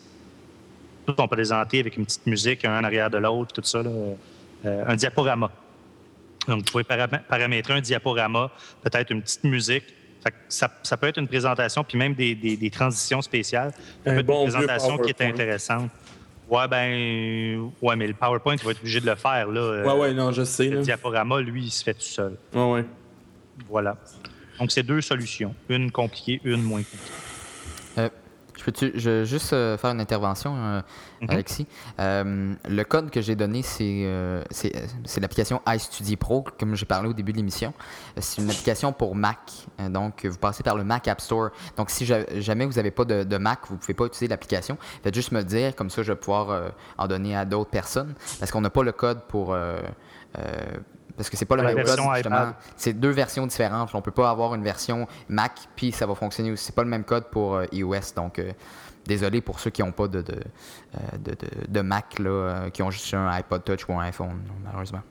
A: tout on peut présenter avec une petite musique, un en arrière de l'autre, tout ça, là, euh, un diaporama. Donc, vous pouvez para- paramétrer un diaporama, peut-être une petite musique. Fait que ça, ça peut être une présentation, puis même des, des, des transitions spéciales. Ça peut être
C: bon
A: une présentation qui est intéressante. Ouais, ben, ouais, mais le PowerPoint, il va être obligé de le faire, là.
C: Ouais, ouais, non, je sais.
A: Le
C: là.
A: diaporama, lui, il se fait tout seul.
C: Ouais, ouais.
A: Voilà. Donc, c'est deux solutions. Une compliquée, une moins compliquée.
B: Euh, je peux-tu je, juste euh, faire une intervention, euh, mm-hmm. Alexis? Euh, le code que j'ai donné, c'est, euh, c'est, c'est l'application iStudy Pro, comme j'ai parlé au début de l'émission. C'est une application pour Mac. Euh, donc, vous passez par le Mac App Store. Donc, si jamais vous n'avez pas de, de Mac, vous ne pouvez pas utiliser l'application. Faites juste me le dire, comme ça, je vais pouvoir euh, en donner à d'autres personnes. Parce qu'on n'a pas le code pour... Euh, euh, Parce que c'est pas le même code, justement. C'est deux versions différentes. On peut pas avoir une version Mac, puis ça va fonctionner aussi. C'est pas le même code pour euh, iOS. Donc, euh, désolé pour ceux qui n'ont pas de, de, de, de, de Mac, là, euh, qui ont juste un iPod Touch ou un iPhone, malheureusement.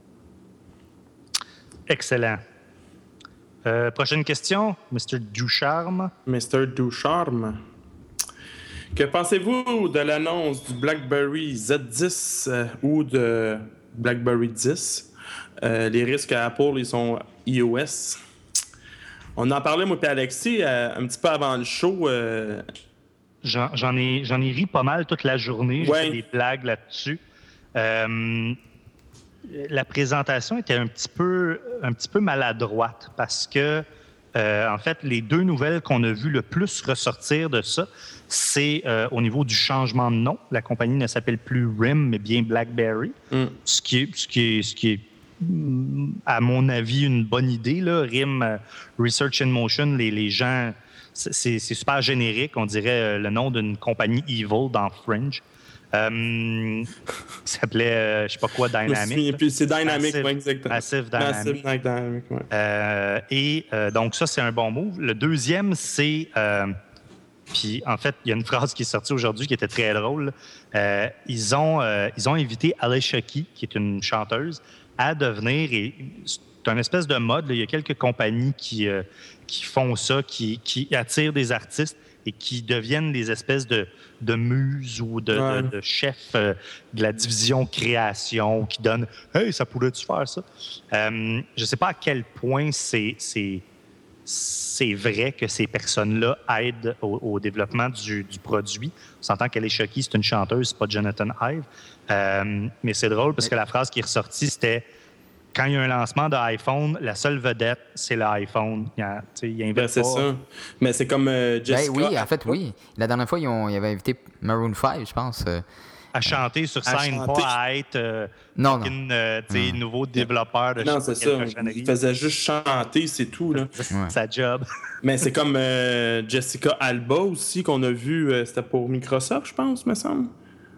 A: Excellent. Euh, prochaine question, mister Ducharme.
C: mister Ducharme. Que pensez-vous de l'annonce du BlackBerry Z dix euh, ou de BlackBerry dix? Euh, les risques à Apple, ils sont iOS. On en parlait, moi et Alexis, euh, un petit peu avant le show. Euh...
A: J'en, j'en, ai, j'en ai ri pas mal toute la journée. J'ai
C: ouais.
A: fait des blagues là-dessus. Euh, la présentation était un petit peu, un petit peu maladroite parce que, euh, en fait, les deux nouvelles qu'on a vues le plus ressortir de ça, c'est euh, au niveau du changement de nom. La compagnie ne s'appelle plus R I M, mais bien BlackBerry. Mm. Ce qui est... Ce qui est, ce qui est à mon avis, une bonne idée. Là. R I M, uh, Research in Motion, les, les gens, c'est, c'est super générique. On dirait euh, le nom d'une compagnie evil dans Fringe. Euh, ça s'appelait, euh, je ne sais pas quoi, Dynamic.
C: Puis c'est Dynamic,
A: Massive,
C: ouais, exactement.
A: Massive Dynamic.
C: Massive Dynamic, ouais.
A: Euh, et euh, donc, ça, c'est un bon move. Le deuxième, c'est... Euh, puis, en fait, il y a une phrase qui est sortie aujourd'hui qui était très drôle. Euh, ils, ont, euh, ils ont invité Alicia Keys, qui est une chanteuse, à devenir, et c'est un espèce de mode, là, il y a quelques compagnies qui, euh, qui font ça, qui, qui attirent des artistes et qui deviennent des espèces de, de muses ou de, ouais. de, de chefs euh, de la division création qui donnent « Hey, ça pourrait-tu faire ça? Euh, » Je ne sais pas à quel point c'est, c'est, c'est vrai que ces personnes-là aident au, au développement du, du produit. On s'entend qu'elle est choquée, c'est une chanteuse, c'est pas Jonathan Ive. Euh, mais c'est drôle parce que la phrase qui est ressortie, c'était quand il y a un lancement d'iPhone, la seule vedette, c'est l'iPhone. Il, a, il invite
C: ben, c'est
A: pas.
C: ça. Mais c'est comme euh, Jessica.
B: Ben oui, en fait, oui. La dernière fois, ils, ont, ils avaient invité Maroon cinq, je pense. Euh,
A: à chanter sur
C: À
A: scène,
C: chanter.
A: pas à être euh,
B: Non, non.
A: une, euh, tu sais,
B: Mm.
A: nouveau développeur de
C: Non,
A: je sais
C: c'est
A: pas
C: ça.
A: quelle cochonnerie.
C: Il faisait juste chanter, c'est tout. Là.
B: Ouais.
A: Sa job.
C: Mais c'est comme euh, Jessica Alba aussi, qu'on a vu, euh, c'était pour Microsoft, je pense, me semble.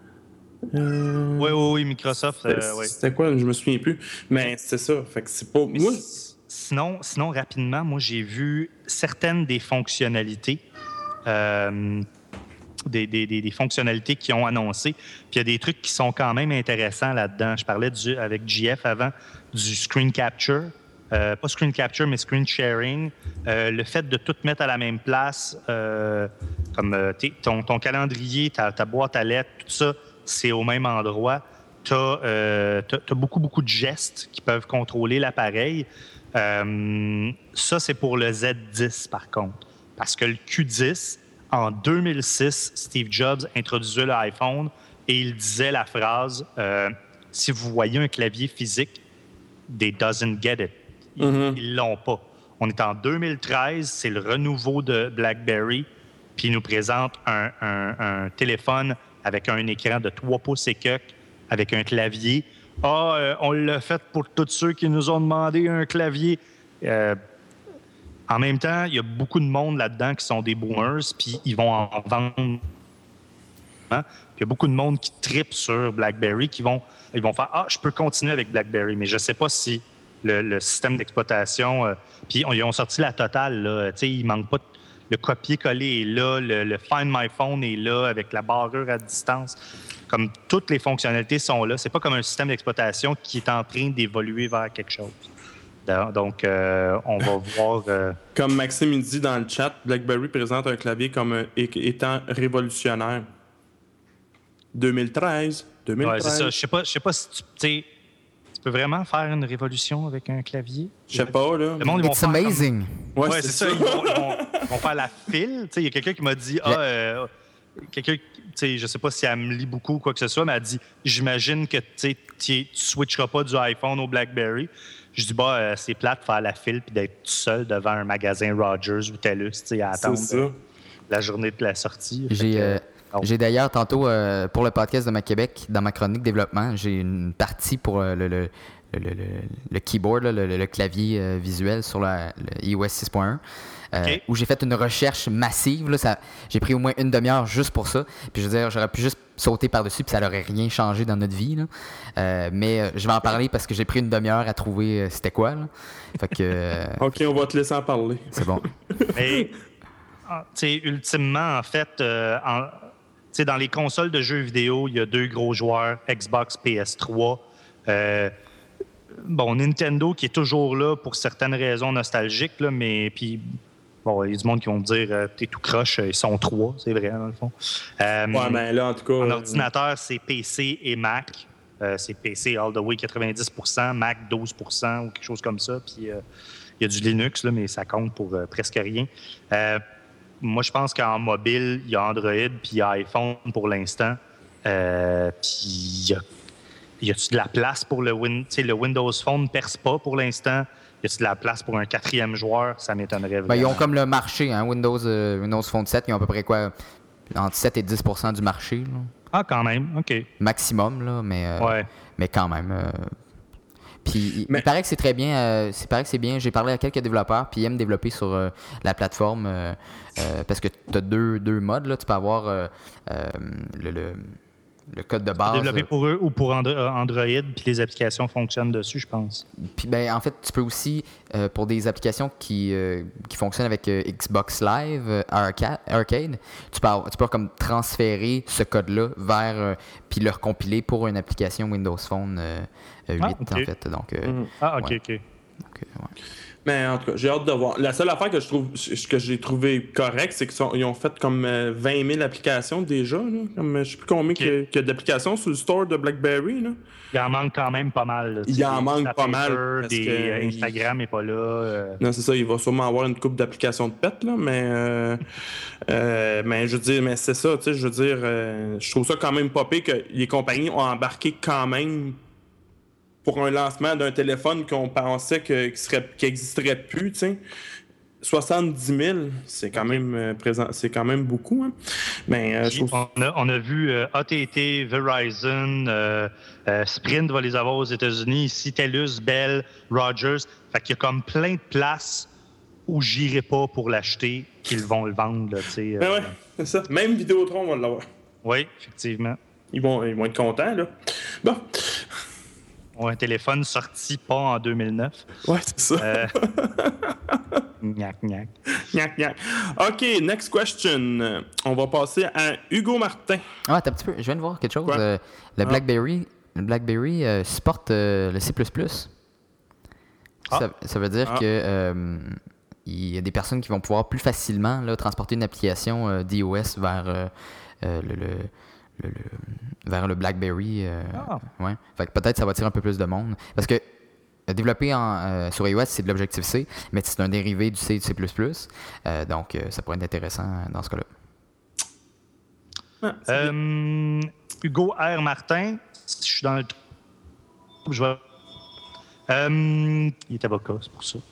C: Euh...
A: Oui, oui, oui, Microsoft,
C: C'était
A: euh, oui.
C: c'était quoi? Je me souviens plus. Mais c'est ça. Fait que c'est pas.
A: Mais
C: Moi,
A: s- sinon, sinon, rapidement, moi, j'ai vu certaines des fonctionnalités, euh, des, des, des, des fonctionnalités qu'ils ont annoncées. Puis il y a des trucs qui sont quand même intéressants là-dedans. Je parlais du, avec J F avant du screen capture. Euh, pas screen capture, mais screen sharing. Euh, le fait de tout mettre à la même place, euh, comme euh, t'es- ton, ton calendrier, ta, ta boîte à lettres, tout ça, c'est au même endroit. Tu as euh, beaucoup, beaucoup de gestes qui peuvent contrôler l'appareil. Euh, ça, c'est pour le Z dix, par contre. Parce que le Q dix, en deux mille six, Steve Jobs introduisait l'iPhone et il disait la phrase euh, « Si vous voyez un clavier physique, they doesn't get it. » Ils
C: Mhm.
A: ne l'ont pas. On est en deux mille treize, c'est le renouveau de BlackBerry, puis il nous présente un, un- un téléphone avec un écran de trois pouces et quelques, avec un clavier. Ah, euh, on l'a fait pour tous ceux qui nous ont demandé un clavier. Euh, en même temps, il y a beaucoup de monde là-dedans qui sont des boomers, puis ils vont en vendre. Hein? Puis il y a beaucoup de monde qui tripe sur BlackBerry, qui vont, ils vont faire « Ah, je peux continuer avec BlackBerry », mais je ne sais pas si le, le système d'exploitation... Euh, puis on- ils ont sorti la totale, là. Tu sais, il manque pas... de- Le copier-coller est là, le, le Find My Phone est là, avec la barrure à distance. Comme toutes les fonctionnalités sont là. C'est pas comme un système d'exploitation qui est en train d'évoluer vers quelque chose. Donc, euh, on va voir... euh,
C: comme Maxime il dit dans le chat, BlackBerry présente un clavier comme un- é- étant révolutionnaire. deux mille treize. deux mille treize.
A: Ouais, c'est ça. Je sais pas, je sais pas si tu, tu sais, tu peux vraiment faire une révolution avec un clavier.
C: Je sais pas, là.
A: Le monde, ils vont
B: It's
A: faire comme-
B: amazing.
C: Ouais,
A: Ouais,
C: c'est
A: c'est
C: ça.
A: ça. Ils vont, ils vont- ils vont faire la file. Tu sais, il y a quelqu'un qui m'a dit, ah, euh, quelqu'un, tu sais, je sais pas si elle me lit beaucoup ou quoi que ce soit, mais elle a dit, j'imagine que tu sais, tu tu switcheras pas du iPhone au BlackBerry. Je dis, bah, euh, c'est plate de faire la file puis d'être tout seul devant un magasin Rogers ou TELUS, tu sais, à
C: C'est
A: attendre
C: ça.
A: euh, la journée de la sortie. Fait
B: J'ai
A: que,
B: euh,
A: oh.
B: j'ai d'ailleurs tantôt, euh, pour le podcast de ma Québec, dans ma chronique développement, j'ai une partie pour euh, le, le, le, le, le keyboard, là, le, le clavier euh, visuel sur la, le i O S six point un. Euh,
A: OK.
B: Où j'ai fait une recherche massive. Là, ça, j'ai pris au moins une demi-heure juste pour ça. Puis je veux dire, j'aurais pu juste sauter par-dessus, puis ça n'aurait rien changé dans notre vie. Là. Euh, mais euh, je vais en parler parce que j'ai pris une demi-heure à trouver euh, c'était quoi. Là. Fait que euh,
C: OK, on va te laisser en parler.
B: c'est bon.
A: Mais, ah, tu sais, ultimement, en fait, euh, en- tu sais, dans les consoles de jeux vidéo, il y a deux gros joueurs, Xbox, P S trois. Euh, bon, Nintendo qui est toujours là pour certaines raisons nostalgiques, là, mais puis bon, il y a du monde qui vont me dire euh, t'es tout croche, ils sont trois, c'est vrai, dans le fond. Euh,
C: Ouais, ben là, en tout cas.
A: en
C: euh,
A: ordinateur, c'est P C et Mac. Euh, c'est P C all the way quatre-vingt-dix pour cent, Mac douze pour cent ou quelque chose comme ça. Puis euh, il y a du Linux, là, mais ça compte pour euh, presque rien. Euh, moi, je pense qu'en mobile, il y a Android puis il y a iPhone pour l'instant. Euh, puis il y a, y a-tu de la place pour le Win... tu sais, le Windows Phone ne perce pas pour l'instant. Y a-tu de la place pour un quatrième joueur? Ça m'étonnerait vraiment.
B: Ben, ils ont comme le marché, hein, Windows, euh, Windows Phone sept, ils ont à peu près quoi, entre sept et dix pour cent du marché, là.
A: Ah, quand même, OK.
B: Maximum, là, mais, euh,
A: Ouais.
B: mais quand même. euh, Puis il-
C: Mais-
B: il paraît que c'est très bien. euh, c'est paraît que c'est bien. J'ai parlé à quelques développeurs, puis ils aiment développer sur euh, la plateforme euh, euh, parce que tu as deux, deux modes. Là. Tu peux avoir euh, euh, le, le, le code de base.
A: Développé pour eux ou pour Andro- Android, puis les applications fonctionnent dessus, je pense.
B: Puis ben, en fait, tu peux aussi, euh, pour des applications qui, euh, qui fonctionnent avec euh, Xbox Live, euh, Arca- Arcade, tu peux, avoir- tu peux comme transférer ce code-là vers, euh, puis le recompiler pour une application Windows Phone euh, euh, huit,
A: Ah, ok.
B: en fait. Donc, euh,
C: Mhm.
A: Ah, OK,
B: Ouais.
A: OK.
B: donc, euh, ouais.
C: Mais en tout cas, j'ai hâte de voir. La seule affaire que je trouve ce que j'ai trouvé correct, c'est qu'ils ont fait comme euh, vingt mille applications déjà. Là. Comme, euh, je sais plus combien qu'il y a- qu'il y a d'applications sur le store de BlackBerry. Là.
A: Il en manque quand même pas mal. là.
C: Il
A: Tu sais,
C: en
A: des
C: manque pas
A: Snappaper,
C: mal, parce
A: Des,
C: que
A: euh,
C: il-
A: Instagram n'est pas là. euh.
C: Non, c'est ça, il va sûrement avoir une coupe d'applications de pète, là, mais euh, euh, mais je veux dire, mais c'est ça, tu sais, je veux dire, euh, je trouve ça quand même pas pire que les compagnies ont embarqué quand même pour un lancement d'un téléphone qu'on pensait que, qui serait, qui existerait plus, tu sais. soixante-dix mille, c'est quand même euh, présent, c'est quand même beaucoup. Hein? Mais, euh, je trouve...
A: on, a, on a vu euh, A T and T, Verizon, euh, euh, Sprint va les avoir aux États-Unis, ici TELUS, Bell, Rogers. Fait qu'il y a comme plein de places où j'irai pas pour l'acheter, qu'ils vont le vendre. Là, euh...
C: ben ouais, c'est ça. Même Vidéotron va l'avoir.
A: Oui, effectivement.
C: Ils vont, ils vont être contents, là. Bon.
A: Un téléphone sorti pas en deux mille neuf.
C: Ouais, c'est ça. Euh...
A: Gnac, gnac.
C: Gnac, gnac. OK, next question. On va passer à Hugo Martin.
B: Ah, attends un petit peu. Je viens de voir quelque chose. Euh, le ah. BlackBerry, le BlackBerry euh, supporte euh, le C plus plus. Ah. Ça, ça veut dire ah. que euh, il y a des personnes qui vont pouvoir plus facilement là, transporter une application euh, d'iOS vers euh, euh, le, le, le, le, vers le BlackBerry. Euh, ah. ouais. Fait que peut-être ça va attirer un peu plus de monde. Parce que euh, développer en, euh, sur iOS, c'est de l'Objective-C, mais c'est un dérivé du C et du C plus plus. Euh, donc, euh, ça pourrait être intéressant dans ce cas-là.
A: Ah, euh, Hugo R. Martin, je suis dans le... Je vais... Euh, il est avocat, c'est pour ça.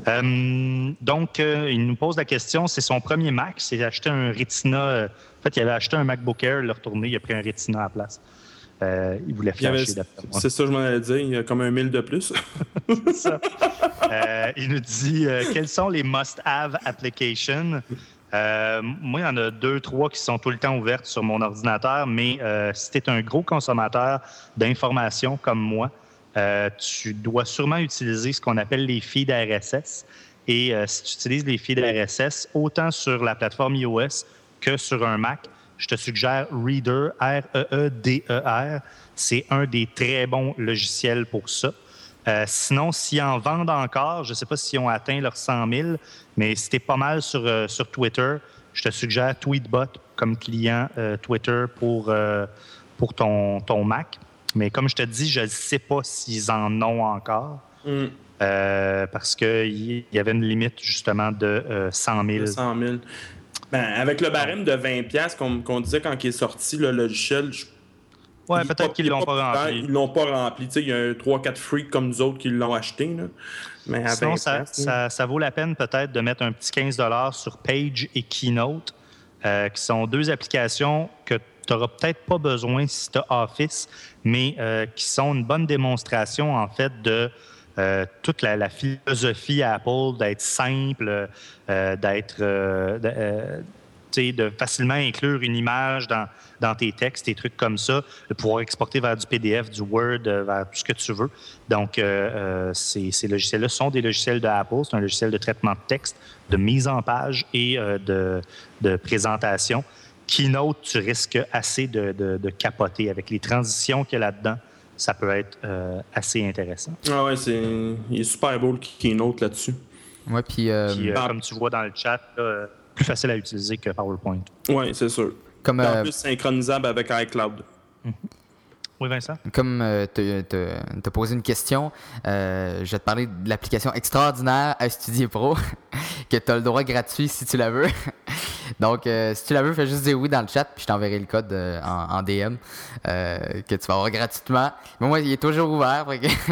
A: Euh, donc, euh, il nous pose la question, c'est son premier Mac, c'est acheté un Retina. Euh, en fait, il avait acheté un MacBook Air, il l'a retourné, il a pris un Retina à la place. Euh, il voulait flasher d'après moi.
C: C'est ça que je m'en allais dire, il y a comme un mille de plus.
A: C'est ça. Euh, il nous dit, euh, quels sont les must-have applications? Euh, moi, il y en a deux, trois qui sont tout le temps ouvertes sur mon ordinateur, mais euh, si tu es un gros consommateur d'informations comme moi, Euh, tu dois sûrement utiliser ce qu'on appelle les feeds R S S. Et euh, si tu utilises les feeds R S S, autant sur la plateforme iOS que sur un Mac, je te suggère Reader, R E E D E R. C'est un des très bons logiciels pour ça. Euh, sinon, s'ils en vendent encore, je ne sais pas s'ils ont atteint leurs cent mille, mais si tu es pas mal sur, euh, sur Twitter, je te suggère Tweetbot comme client euh, Twitter pour, euh, pour ton, ton Mac. Mais comme je te dis, je ne sais pas s'ils en ont encore. Mm. Euh, parce qu'il y avait une limite, justement, de euh, cent mille.
C: cent mille. Ben, avec le barème de vingt dollars qu'on, qu'on disait quand il est sorti, le logiciel... Je...
A: Oui, peut-être qu'ils ne l'ont pas, pas rempli.
C: Ils ne l'ont pas rempli. Il y a trois quatre freaks comme nous autres qui l'ont acheté. Là. Mais à
A: Sinon,
C: vingt
A: ça, ça, ça vaut la peine peut-être de mettre un petit quinze dollars sur Page et Keynote, euh, qui sont deux applications que tu n'auras peut-être pas besoin si tu as Office, mais euh, qui sont une bonne démonstration, en fait, de euh, toute la, la philosophie Apple, d'être simple, euh, d'être... Euh, de, euh, de facilement inclure une image dans, dans tes textes, des trucs comme ça, de pouvoir exporter vers du P D F, du Word, vers tout ce que tu veux. Donc, euh, euh, ces, ces logiciels-là sont des logiciels de Apple. C'est un logiciel de traitement de texte, de mise en page et euh, de, de présentation. Keynote, tu risques assez de, de, de capoter avec les transitions qu'il y a là-dedans. Ça peut être euh, assez intéressant.
C: Ah ouais, c'est... il est super beau le Keynote là-dessus.
B: Ouais, puis... Euh...
A: puis euh, comme tu vois dans le chat, là, plus facile à utiliser que PowerPoint.
C: Oui, c'est sûr.
B: Comme,
C: en
B: euh...
C: plus, synchronisable avec iCloud.
A: Mm-hmm. Oui, Vincent?
B: Comme euh, tu as posé une question, euh, je vais te parler de l'application extraordinaire iStudio Pro, que tu as le droit gratuit si tu la veux. Donc, euh, si tu la veux, fais juste dire oui dans le chat, puis je t'enverrai le code euh, en, en D M euh, que tu vas avoir gratuitement. Mais moi, il est toujours ouvert.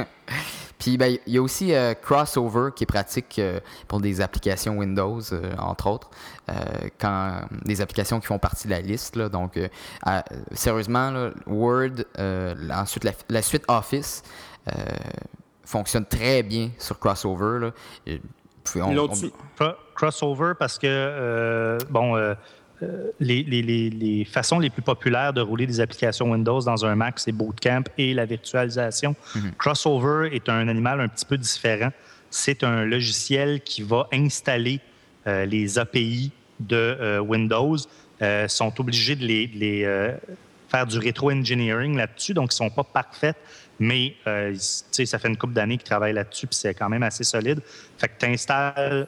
B: Puis, ben, il y a aussi euh, Crossover qui est pratique euh, pour des applications Windows, euh, entre autres, euh, quand des applications qui font partie de la liste. Là, donc, euh, euh, sérieusement, là, Word, euh, ensuite la, la suite Office euh, fonctionne très bien sur Crossover. Là. Et, puis on,
A: on... Crossover parce que, euh, bon... Euh... Les, les, les, les façons les plus populaires de rouler des applications Windows dans un Mac, c'est Bootcamp et la virtualisation. Mm-hmm. Crossover est un animal un petit peu différent. C'est un logiciel qui va installer euh, les A P I de euh, Windows. Ils euh, sont obligés de les, de les euh, faire du rétro-engineering là-dessus, donc ils ne sont pas parfaits, mais euh, ça fait une couple d'années qu'ils travaillent là-dessus, puis c'est quand même assez solide. Fait que tu installes...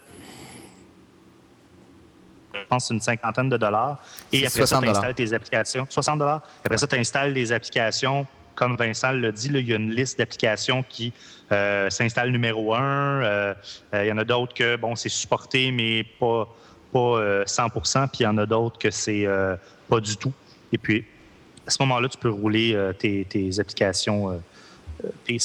A: je pense, une cinquantaine de dollars. Et après ça, tu installes tes applications. soixante dollars. Après ça, tu installes des applications. Comme Vincent l'a dit, il y a une liste d'applications qui euh, s'installe numéro un. Il euh, euh, y en a d'autres que, bon, c'est supporté, mais pas, pas euh, cent pour cent. Puis il y en a d'autres que c'est euh, pas du tout. Et puis, à ce moment-là, tu peux rouler euh, tes, tes applications euh, P C.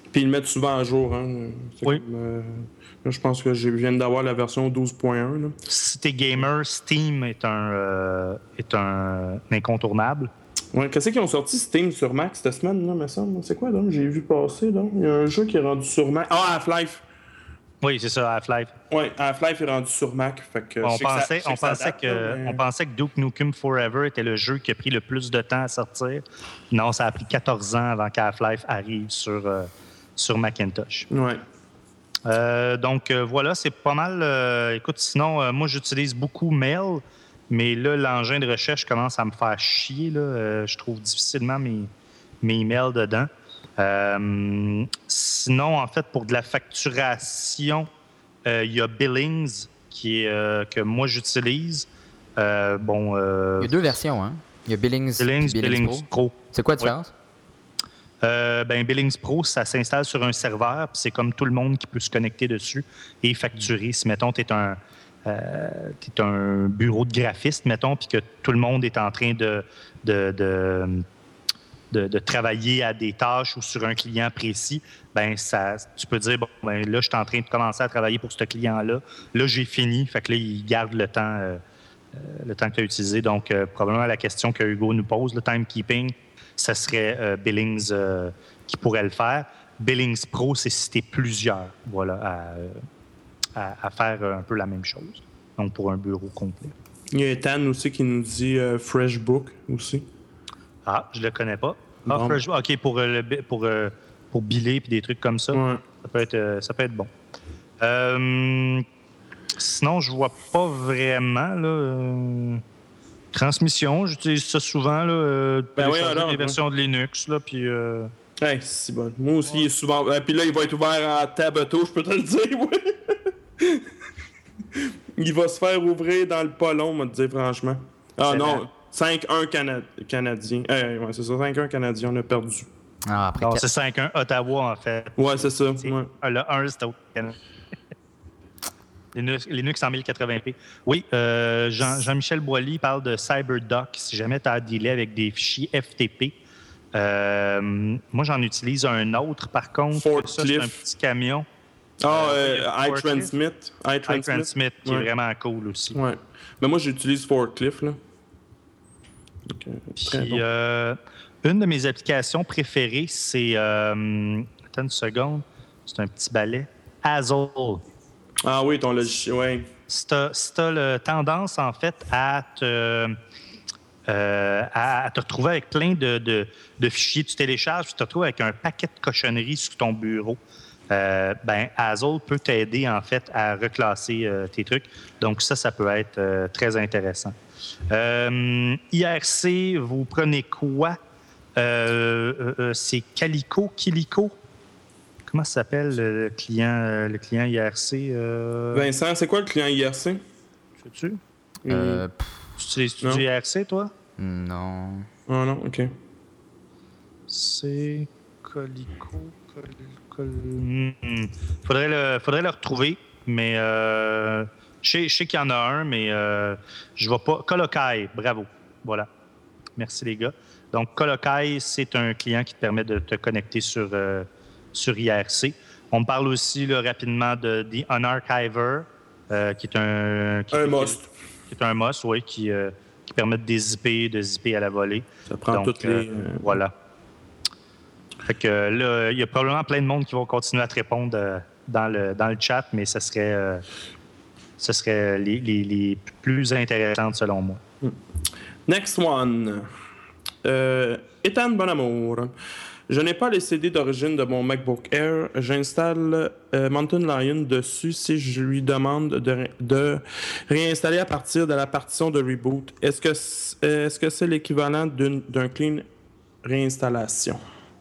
C: Puis ils le mettent souvent à jour. Hein.
A: Oui.
C: Comme, euh, là, je pense que je viens d'avoir la version douze point un. Là.
A: Si t'es gamer, Steam est un, euh, est un incontournable.
C: Ouais, qu'est-ce qu'ils ont sorti Steam sur Mac cette semaine, là, me semble? C'est quoi, donc? J'ai vu passer, donc. Il y a un jeu qui est rendu sur Mac. Ah, Half-Life!
A: Oui, c'est ça, Half-Life.
C: Oui, Half-Life est rendu sur Mac. Fait que
A: on,
C: je
A: pensait,
C: que ça,
A: on, pensait
C: date,
A: que,
C: là, mais...
A: on pensait que Duke Nukem Forever était le jeu qui a pris le plus de temps à sortir. Non, ça a pris quatorze ans avant qu'Half-Life arrive sur, euh, sur Macintosh.
C: Ouais.
A: Euh, donc euh, voilà, c'est pas mal. Euh, écoute, sinon, euh, moi j'utilise beaucoup Mail, mais là, l'engin de recherche commence à me faire chier. Là. Euh, je trouve difficilement mes, mes emails dedans. Euh, sinon, en fait, pour de la facturation, euh, il y a Billings qui est, euh, que moi j'utilise. Euh, bon, euh,
B: il y a deux versions, hein? Il y a Billings,
A: Billings,
B: Billings,
A: Billings
B: Pro.
A: Pro.
B: C'est quoi la différence?
A: Oui. Euh, ben, Billings Pro, ça s'installe sur un serveur, puis c'est comme tout le monde qui peut se connecter dessus et facturer. Si, mettons, tu es un, euh, t'es un bureau de graphiste, mettons, puis que tout le monde est en train de, de, de, de, de travailler à des tâches ou sur un client précis, ben ça, tu peux dire, bon, ben, là, je suis en train de commencer à travailler pour ce client-là. Là, j'ai fini. Fait que là, il garde le temps, euh, le temps que tu as utilisé. Donc, euh, probablement la question que Hugo nous pose, le timekeeping, ça serait euh, Billings euh, qui pourrait le faire. Billings Pro, c'est si t'es plusieurs, voilà, à, à, à faire un peu la même chose. Donc, pour un bureau complet.
C: Il y a Ethan aussi qui nous dit euh, FreshBook aussi.
A: Ah, je le connais pas. Ah,
C: Bon.
A: FreshBook, OK, pour, euh, le, pour, euh, pour biller et des trucs comme ça.
C: Ouais.
A: Ça peut être, euh, ça peut être bon. Euh, sinon, je vois pas vraiment, là... Euh... Transmission, j'utilise ça souvent, là, euh,
C: Ben oui,
A: télécharger
C: alors,
A: des versions de Linux, là, puis... Euh...
C: Hey, c'est bon. Moi aussi, il est souvent... Euh, puis là, il va être ouvert en tab auto, je peux te le dire, oui. Il va se faire ouvrir dans le pas long, on va te dire, franchement. Ah
A: C'est
C: non,
A: vrai.
C: cinq un Cana... Canadien. Euh, ouais, c'est ça, cinq un Canadien, on a perdu.
B: Ah, après
A: Non,
B: quatre-
A: c'est cinq un Ottawa, en fait.
C: Ouais, c'est ça.
A: C'est-
C: Ouais.
A: ah, le un, c'était au Canada. Linux, Linux en mille quatre-vingts p. Oui, euh, Jean, Jean-Michel Boilly parle de CyberDoc. Si jamais tu as à dealer avec des fichiers F T P. Euh, moi, j'en utilise un autre, par contre.
C: Fort
A: Ça, c'est un
C: Cliff.
A: petit camion.
C: Ah,
A: Euh, il y
C: euh,
A: a Fort
C: iTransmit. iTransmit.
A: iTransmit, qui
C: Ouais.
A: est vraiment cool aussi.
C: Ouais. Mais moi, j'utilise Forklift, là. Donc, euh, très
A: Puis,
C: bon.
A: euh, une de mes applications préférées, c'est... Euh, attends une seconde. C'est un petit balai. Hazel.
C: Ah oui, ton logiciel, ouais.
A: Si tu as tendance, en fait, à te, euh, à, à te retrouver avec plein de, de, de fichiers que tu télécharges, puis tu te retrouves avec un paquet de cochonneries sur ton bureau, euh, ben Hazel peut t'aider, en fait, à reclasser euh, tes trucs. Donc ça, ça peut être euh, très intéressant. Euh, I R C, vous prenez quoi? Euh, euh, euh, c'est Calico, Kilico? Comment ça s'appelle le client, euh, le client I R C? Euh...
C: Vincent, c'est quoi le client I R C?
A: Sais-tu?
B: Euh, pff,
A: Tu utilises
C: Non.
A: du I R C, toi?
B: non.
C: Ah non, ok.
A: C'est Colico. Col, col... Hmm. Faudrait, le, faudrait le retrouver, mais euh, je sais, je sais qu'il y en a un, mais euh, je vois pas. Colocaille, bravo. Voilà. Merci, les gars. Donc, Colocaille, c'est un client qui te permet de te connecter sur, euh, sur I R C. On me parle aussi là, rapidement de The Unarchiver, euh, qui est un... Qui,
C: Un
A: qui-
C: must.
A: Qui est un must, oui, qui, euh, qui permet de dézipper, de zipper à la volée.
C: Ça prend
A: Donc,
C: toutes les...
A: euh,
C: euh,
A: Voilà. Fait que euh, là, il y a probablement plein de monde qui vont continuer à te répondre euh, dans, le, dans le chat, mais ce serait, euh, ce serait les, les, les plus intéressantes selon moi.
C: Next one. Euh, Ethan Bonamour. Je n'ai pas les C D d'origine de mon MacBook Air. J'installe euh, Mountain Lion dessus si je lui demande de, ré- de réinstaller à partir de la partition de reboot. Est-ce que c'est, est-ce que c'est l'équivalent d'une- d'un clean réinstallation?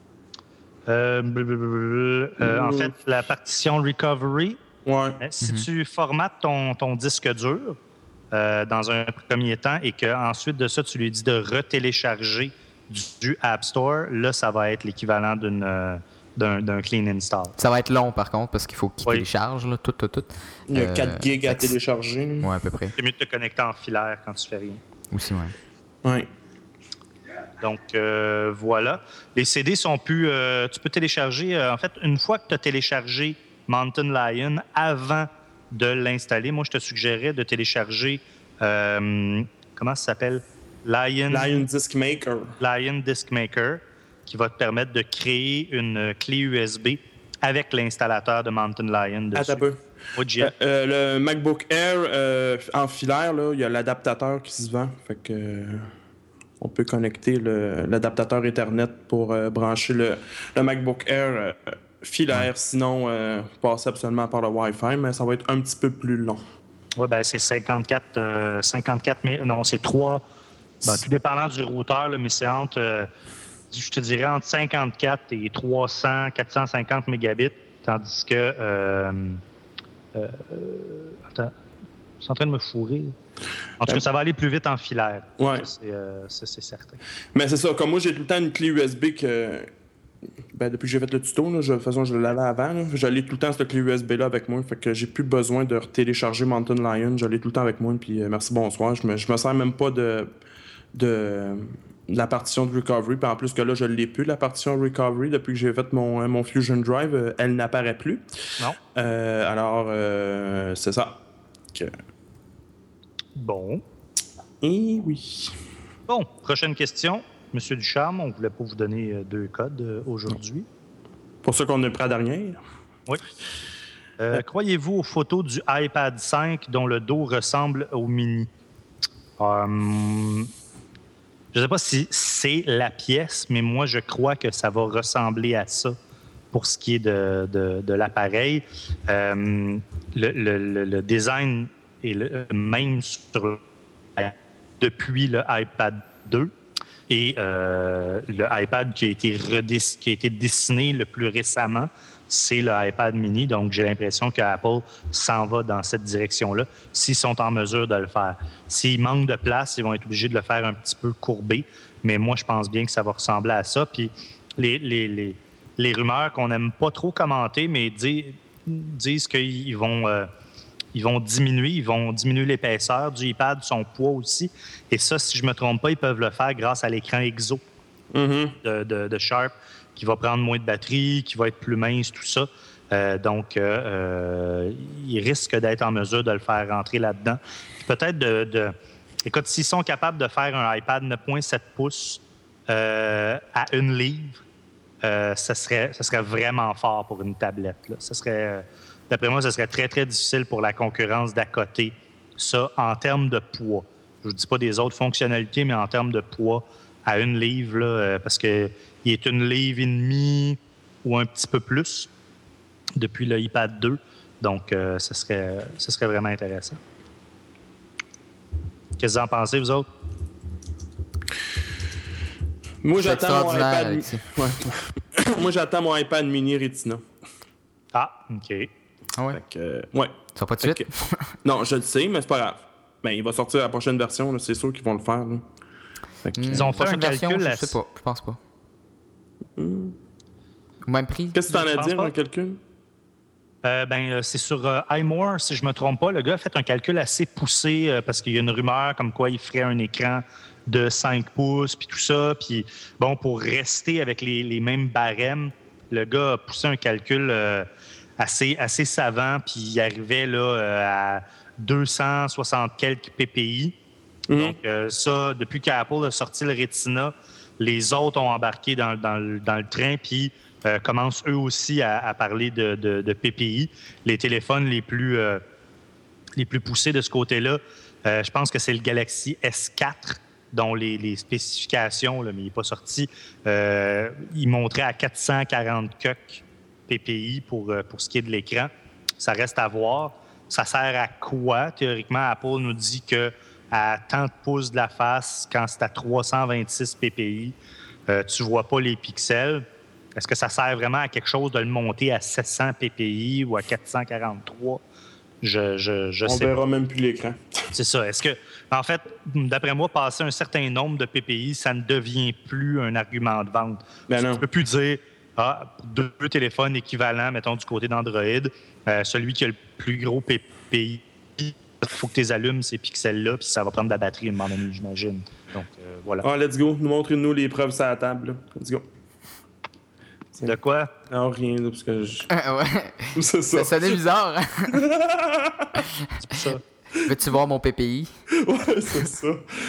A: Euh, blablabla, euh, en fait, la partition Recovery,
C: Ouais.
A: euh, si tu formates ton, ton disque dur euh, dans un premier temps et qu'ensuite de ça, tu lui dis de retélécharger du, du App Store, là, ça va être l'équivalent d'une, euh, d'un, d'un clean install.
B: Ça va être long, par contre, parce qu'il faut qu'il
A: Oui.
B: télécharge, là, tout, tout, tout.
C: Il y a
B: Euh,
C: quatre gigs à
B: fait que c'est-
C: télécharger. là.
B: Ouais, à peu près.
A: C'est mieux de te connecter en filaire quand tu fais rien.
B: Aussi, ouais.
C: Ouais.
A: Donc, euh, voilà. Les C D sont plus... Euh, tu peux télécharger... Euh, en fait, une fois que tu as téléchargé Mountain Lion, avant de l'installer, moi, je te suggérais de télécharger... Euh, comment ça s'appelle? Lion...
C: Lion Disc Maker.
A: Lion Disc Maker, qui va te permettre de créer une clé U S B avec l'installateur de Mountain Lion dessus.
C: Attends un peu.
A: Oui,
C: euh, euh, le MacBook Air euh, en filaire, là, il y a l'adaptateur qui se vend. Fait que... Euh... On peut connecter le, l'adaptateur Ethernet pour euh, brancher le, le MacBook Air euh, filaire. Ouais. Sinon, euh, passer absolument par le Wi-Fi, mais ça va être un petit peu plus long.
A: Oui, bien, c'est cinquante-quatre, euh, cinquante-quatre mille. Non, c'est trois. Ben, tout dépendant du routeur, là, mais c'est entre, euh, je te dirais, entre cinquante-quatre et trois cents, quatre cent cinquante mégabits. Tandis que. Euh, euh, attends, je suis en train de me fourrer. En tout cas, ça va aller plus vite en filaire.
C: Ouais.
A: Ça, c'est, euh, ça, c'est certain.
C: Mais c'est ça. Comme moi, j'ai tout le temps une clé U S B que... Ben, depuis que j'ai fait le tuto, là, je, de toute façon, je l'avais avant. Là. J'allais tout le temps cette clé U S B-là avec moi. Fait que j'ai plus besoin de télécharger Mountain Lion. J'allais tout le temps avec moi. Puis euh, merci, bonsoir. Je me, je me sers même pas de, de, de la partition de Recovery. Puis en plus que là, je l'ai plus, la partition Recovery. Depuis que j'ai fait mon, mon Fusion Drive, euh, elle n'apparaît plus.
A: Non.
C: Euh, alors, euh, c'est ça. Que...
A: Bon.
C: Et oui.
A: Bon, prochaine question. Monsieur Ducharme, on ne voulait pas vous donner deux codes euh, aujourd'hui.
C: Pour ça qu'on est prêt à dernière.
A: Oui. Euh, euh. Croyez-vous aux photos du iPad cinq dont le dos ressemble au mini? Um, je ne sais pas si c'est la pièce, mais moi, je crois que ça va ressembler à ça pour ce qui est de, de, de l'appareil. Euh, le, le, le design est le même sur, depuis le iPad deux. Et euh, le iPad qui a été redess- qui a été dessiné le plus récemment, c'est le iPad mini. Donc, j'ai l'impression qu'Apple s'en va dans cette direction-là, s'ils sont en mesure de le faire. S'ils manquent de place, ils vont être obligés de le faire un petit peu courbé. Mais moi, je pense bien que ça va ressembler à ça. Puis, les, les, les, les rumeurs qu'on n'aime pas trop commenter, mais dis, disent qu'ils vont... Euh, Ils vont diminuer, ils vont diminuer l'épaisseur du iPad, son poids aussi. Et ça, si je ne me trompe pas, ils peuvent le faire grâce à l'écran Exo
C: mm-hmm.
A: de, de, de Sharp, qui va prendre moins de batterie, qui va être plus mince, tout ça. Euh, donc, euh, euh, ils risquent d'être en mesure de le faire rentrer là-dedans. Puis peut-être de, de... Écoute, s'ils sont capables de faire un iPad neuf virgule sept pouces euh, à une livre, euh, ça serait, ça serait vraiment fort pour une tablette, là. Ça serait... D'après moi, ce serait très, très difficile pour la concurrence d'à côté. Ça, en termes de poids. Je ne dis pas des autres fonctionnalités, mais en termes de poids, à une livre, là, euh, parce qu'il est une livre et demie ou un petit peu plus depuis le iPad deux. Donc, euh, ce serait, ce serait vraiment intéressant. Qu'est-ce que vous en pensez, vous autres?
C: Moi, j'attends mon iPad... Ouais. Moi, j'attends mon iPad mini Retina.
A: Ah, OK.
B: Ah ouais?
C: Fait que, euh, ouais.
B: Ça va pas de suite?
C: Que... non, je le sais, mais c'est pas grave. Ben, il va sortir la prochaine version, là, c'est sûr qu'ils vont le faire.
B: Que... Ils ont fait un calcul, version, je sais pas, je pense pas.
C: Mm.
B: Au même prix?
C: Qu'est-ce que tu en as à dire, un calcul?
A: Euh, ben, c'est sur euh, iMore, si je me trompe pas. Le gars a fait un calcul assez poussé euh, parce qu'il y a une rumeur comme quoi il ferait un écran de cinq pouces, puis tout ça. Puis, bon, pour rester avec les, les mêmes barèmes, le gars a poussé un calcul... Euh, Assez, assez savant, puis il arrivait là, euh, à deux cent soixante quelques P P I. Mm-hmm. Donc, euh, ça, depuis qu'Apple a sorti le Retina, les autres ont embarqué dans, dans, le, dans le train, puis euh, commencent eux aussi à, à parler de, de, de P P I. Les téléphones les plus, euh, les plus poussés de ce côté-là, euh, je pense que c'est le Galaxy S quatre, dont les, les spécifications, là, mais il n'est pas sorti, euh, il montrait à quatre cent quarante quelques P P I pour, pour ce qui est de l'écran. Ça reste à voir. Ça sert à quoi? Théoriquement, Apple nous dit qu'à tant de pouces de la face, quand c'est à trois cent vingt-six P P I, euh, tu ne vois pas les pixels. Est-ce que ça sert vraiment à quelque chose de le monter à sept cents P P I ou à quatre cent quarante-trois? Je, je, je
C: On
A: sais
C: verra
A: pas.
C: Même plus l'écran.
A: C'est ça. Est-ce que, en fait, d'après moi, passer un certain nombre de P P I, ça ne devient plus un argument de vente.
C: Ben non.
A: Tu ne peux plus dire... Ah, deux téléphones équivalents, mettons, du côté d'Android. Euh, celui qui a le plus gros P P I, il faut que tu les allumes, ces pixels-là, puis ça va prendre de la batterie à un moment donné, j'imagine. Donc, euh, voilà.
C: Ah, let's go. Nous montrez-nous les preuves sur la table. Là. Let's go.
A: De quoi?
C: Non, rien, là, parce que je...
B: ouais.
C: C'est ça.
B: Ça sonnait bizarre.
A: C'est ça.
B: Veux-tu voir mon P P I?
C: Ouais, c'est ça.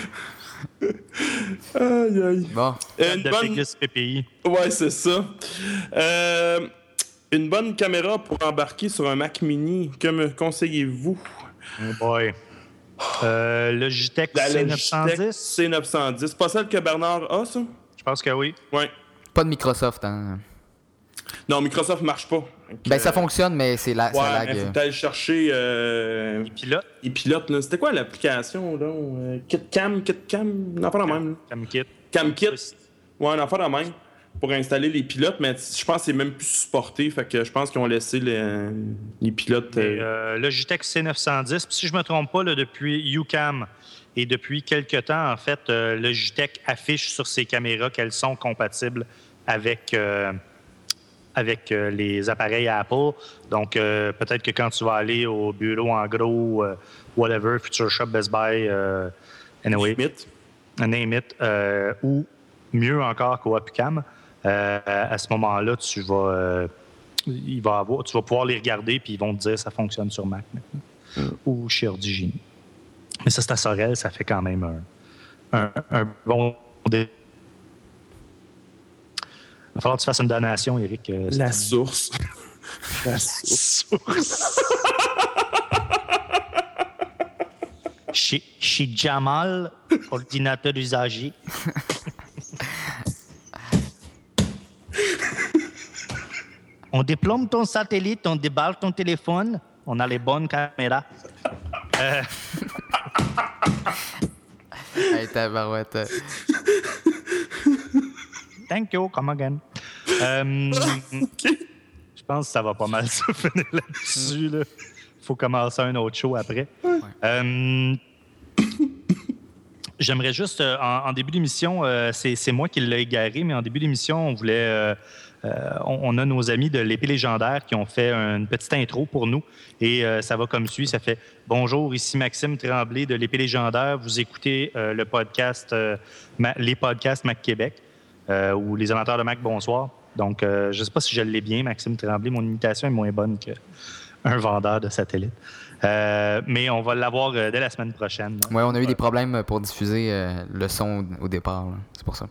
C: Aïe, aïe.
B: Bon.
C: Euh, une
A: de
C: bonne...
A: Vegas P P I.
C: Ouais, c'est ça. Euh, une bonne caméra pour embarquer sur un Mac Mini. Que me conseillez-vous?
A: Oh boy. Euh, Logitech
C: La
A: C neuf cent
C: Logitech
A: dix?
C: C neuf cent dix. Pas celle que Bernard a, ça?
A: Je pense que oui.
C: Ouais.
B: Pas de Microsoft, hein.
C: Non, Microsoft marche pas. Donc,
B: Ben, ça
C: euh,
B: fonctionne, mais c'est la,
C: Ouais,
B: ça lag.
C: mais faut
B: euh.
C: que t'ailles chercher... Euh...
A: Et puis là,
C: Les pilotes, là. C'était quoi l'application, là? Euh, KitCam, KitCam? Non, pas la même, là.
A: CamKit.
C: CamKit. Ouais, on en fait la même pour installer les pilotes, mais je pense que c'est même plus supporté. Fait que je pense qu'ils ont laissé les, les pilotes.
A: Et,
C: Euh...
A: euh, Logitech C neuf cent dix. Puis si je me trompe pas, là, depuis UCam et depuis quelques temps, en fait, euh, Logitech affiche sur ses caméras qu'elles sont compatibles avec, euh, avec euh, les appareils Apple. Donc, euh, peut-être que quand tu vas aller au bureau en gros, euh, whatever, Future Shop, Best Buy, euh, anyway,
C: Schmidt.
A: name it, euh, ou mieux encore qu'au UCam, euh, à ce moment-là, tu vas, euh, il va avoir, tu vas pouvoir les regarder puis ils vont te dire ça fonctionne sur Mac maintenant. Mm. Ou chez Ordigine. Mais ça, c'est à Sorel, ça fait quand même un, un, un bon dé... Il va falloir que tu fasses une donation, Eric. Euh,
C: La
A: un...
C: source. La source.
A: chez, chez Jamal, ordinateur usagé. On déplombe ton satellite, on déballe ton téléphone, on a les bonnes caméras. Euh...
B: Hey, tabarouette.
A: Thank you, come again. Euh, je pense que ça va pas mal se finir là-dessus. Il là. faut commencer un autre show après.
B: Ouais.
A: Euh, J'aimerais juste, euh, en, en début d'émission, euh, c'est, c'est moi qui l'ai égaré, mais en début d'émission, on voulait... Euh, Euh, on, on a nos amis de l'Épée légendaire qui ont fait une petite intro pour nous et euh, ça va comme suit. Ça fait « Bonjour, ici Maxime Tremblay de l'Épée légendaire. Vous écoutez euh, le podcast, euh, ma, les podcasts Mac Québec euh, ou les amateurs de Mac, bonsoir. » Donc, euh, je ne sais pas si je l'ai bien, Maxime Tremblay. Mon imitation est moins bonne qu'un vendeur de satellites. Euh, mais on va l'avoir euh, dès la semaine prochaine.
B: Oui, on a eu des problèmes pour diffuser euh, le son au départ. Là. C'est pour ça.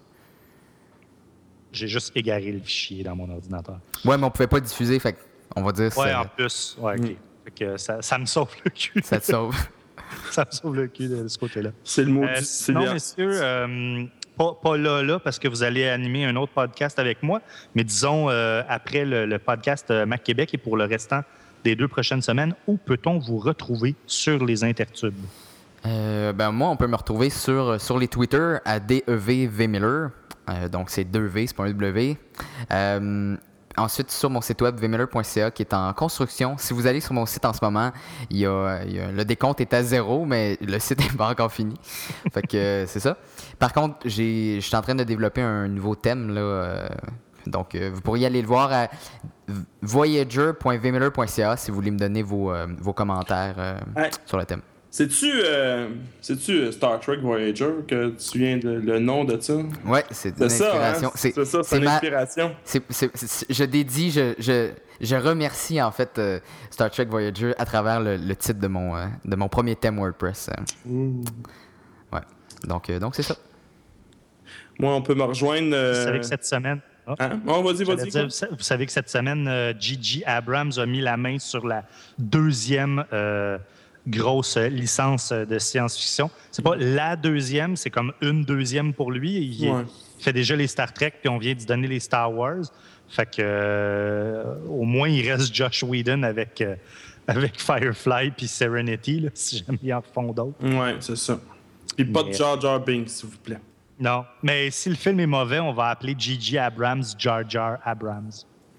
A: J'ai juste égaré le fichier dans mon ordinateur.
B: Ouais, mais on pouvait pas diffuser, fait on va dire
A: Ouais,
B: ça.
A: en plus. Ouais, OK.
C: Mm.
A: Fait que ça, ça me sauve le cul.
B: Ça te sauve.
A: Ça me sauve le cul de ce côté-là.
C: C'est le mot
A: Euh,
C: du
A: sinon,
C: Sylvia.
A: messieurs, euh, pas, pas là, là, parce que vous allez animer un autre podcast avec moi, mais disons, euh, après le, le podcast euh, Mac Québec et pour le restant des deux prochaines semaines, où peut-on vous retrouver sur les intertubes?
B: Euh, ben moi, on peut me retrouver sur, sur les Twitter à D E V V Miller. Euh, donc, c'est deux V, c'est pas un W. Euh, ensuite, sur mon site web, v miller point c a, qui est en construction. Si vous allez sur mon site en ce moment, il y a, il y a, le décompte est à zéro, mais le site n'est pas encore fini. Fait que euh, c'est ça. Par contre, j'ai, je suis en train de développer un nouveau thème, là. Euh, donc, euh, vous pourriez aller le voir à voyager point v miller point c a si vous voulez me donner vos, euh, vos commentaires euh,
C: Ouais.
B: sur le thème.
C: C'est-tu, euh, c'est-tu Star Trek Voyager que tu viens de le nom de ça?
B: Ouais, c'est
C: C'est
B: une
C: ça,
B: inspiration.
C: hein? C'est, ça, c'est une
B: ma-
C: inspiration.
B: c'est- c'est- c'est- je dédie, je, je, je remercie en fait euh, Star Trek Voyager à travers le, le titre de mon, euh, de mon premier thème WordPress. euh.
C: Mmh.
B: Ouais. Donc, euh, donc c'est ça.
C: Moi, on peut me rejoindre. euh,
A: Vous savez que cette semaine... Ah,
C: Hein? Oh, vas-y,
A: j'allais
C: vas-y.
A: dire,
C: quoi.
A: vous sa- vous savez que cette semaine, euh, J J Abrams a mis la main sur la deuxième euh, grosse licence de science-fiction. C'est pas la deuxième, c'est comme une deuxième pour lui. Il est-
C: Ouais.
A: fait déjà les Star Trek, puis on vient de donner les Star Wars. Fait que euh, au moins, il reste Josh Whedon avec, euh, avec Firefly puis Serenity, là, si jamais ils en font d'autres.
C: Ouais, c'est ça. Puis pas de
A: Mais-
C: Jar Jar Binks, s'il vous plaît.
A: Non, mais si le film est mauvais, on va appeler J J Abrams Jar Jar Abrams.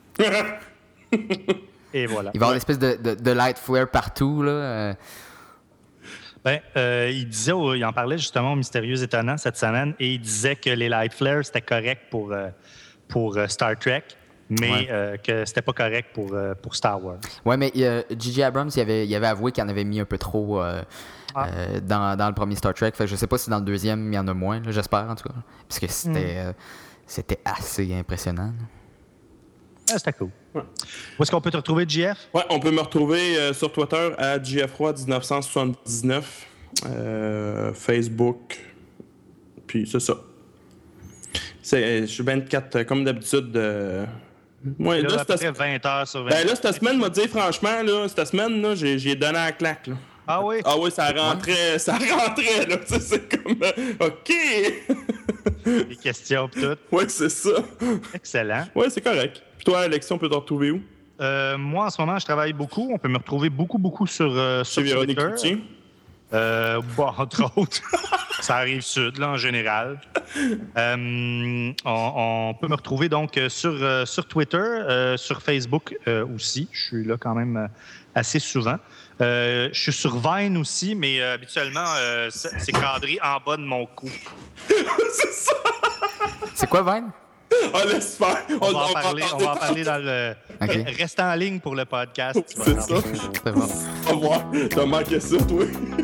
A: Et voilà.
B: Il va y avoir une espèce de, de, de light flare partout. Là. euh.
A: Ben, euh, il disait, au- il en parlait justement au Mystérieux Étonnant cette semaine, et il disait que les light flares c'était correct pour, euh, pour euh, Star Trek, mais
B: Ouais.
A: euh, que c'était pas correct pour, euh, pour Star Wars.
B: Ouais, mais euh, J J Abrams, il avait, il avait avoué qu'il en avait mis un peu trop euh,
A: Ah.
B: euh, dans, dans le premier Star Trek. Fait que je sais pas si dans le deuxième, il y en a moins, là, j'espère en tout cas. Parce que c'était, euh, c'était assez impressionnant.
A: Ah, c'était cool.
C: Ouais.
A: Où est-ce qu'on peut te retrouver, J F?
C: Ouais, on peut me retrouver euh, sur Twitter à J F Roy dix-neuf cent soixante-dix-neuf, euh, Facebook, puis c'est ça. C'est, je suis vingt-quatre, comme d'habitude. Euh... Ouais,
A: Là,
C: là,
A: à peu
C: cette...
A: près vingt heures sur vingt.
C: Ben là, cette semaine, m'a dit franchement, là, cette semaine, là, j'ai, j'ai donné la claque. Là.
A: Ah oui?
C: Ah oui, ça rentrait, ça rentrait, là. Ça, c'est comme. euh, OK!
A: Les questions pis tout.
C: Ouais, c'est ça.
A: Excellent.
C: Ouais, c'est correct. Puis toi, Alexis, on peut te retrouver où?
A: Euh, moi, en ce moment, je travaille beaucoup. On peut me retrouver beaucoup, beaucoup sur, euh, sur
C: Chez Véronique
A: Twitter.
C: Cloutier.
A: Euh, bon, entre autres. Ça arrive sud, là, en général. Euh, on, on peut me retrouver donc sur, euh, sur Twitter, euh, sur Facebook euh, aussi. Je suis là quand même euh, assez souvent. Euh, je suis sur Vine aussi, mais euh, habituellement, euh, c'est, c'est cadré en bas de mon cou.
C: C'est ça!
B: C'est quoi, Vine?
C: On laisse faire.
A: On, va en parler, on va en parler dans le...
B: Ok.
A: Reste en ligne pour le podcast. tu vas
C: C'est
A: entendre.
C: ça.
B: C'est bon.
C: Au revoir. T'as manqué ça, toi.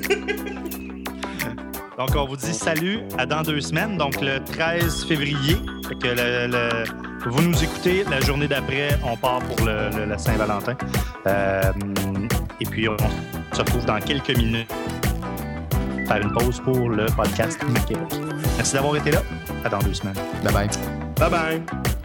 A: Donc, on vous dit salut à dans deux semaines, donc le treize février. Fait que le, le- vous nous écoutez, la journée d'après, on part pour le, le- la Saint-Valentin. Euh, et puis, on se retrouve dans quelques minutes faire une pause pour le podcast Mac Québec. Merci d'avoir été là. À dans deux semaines.
B: Bye bye.
C: Bye bye.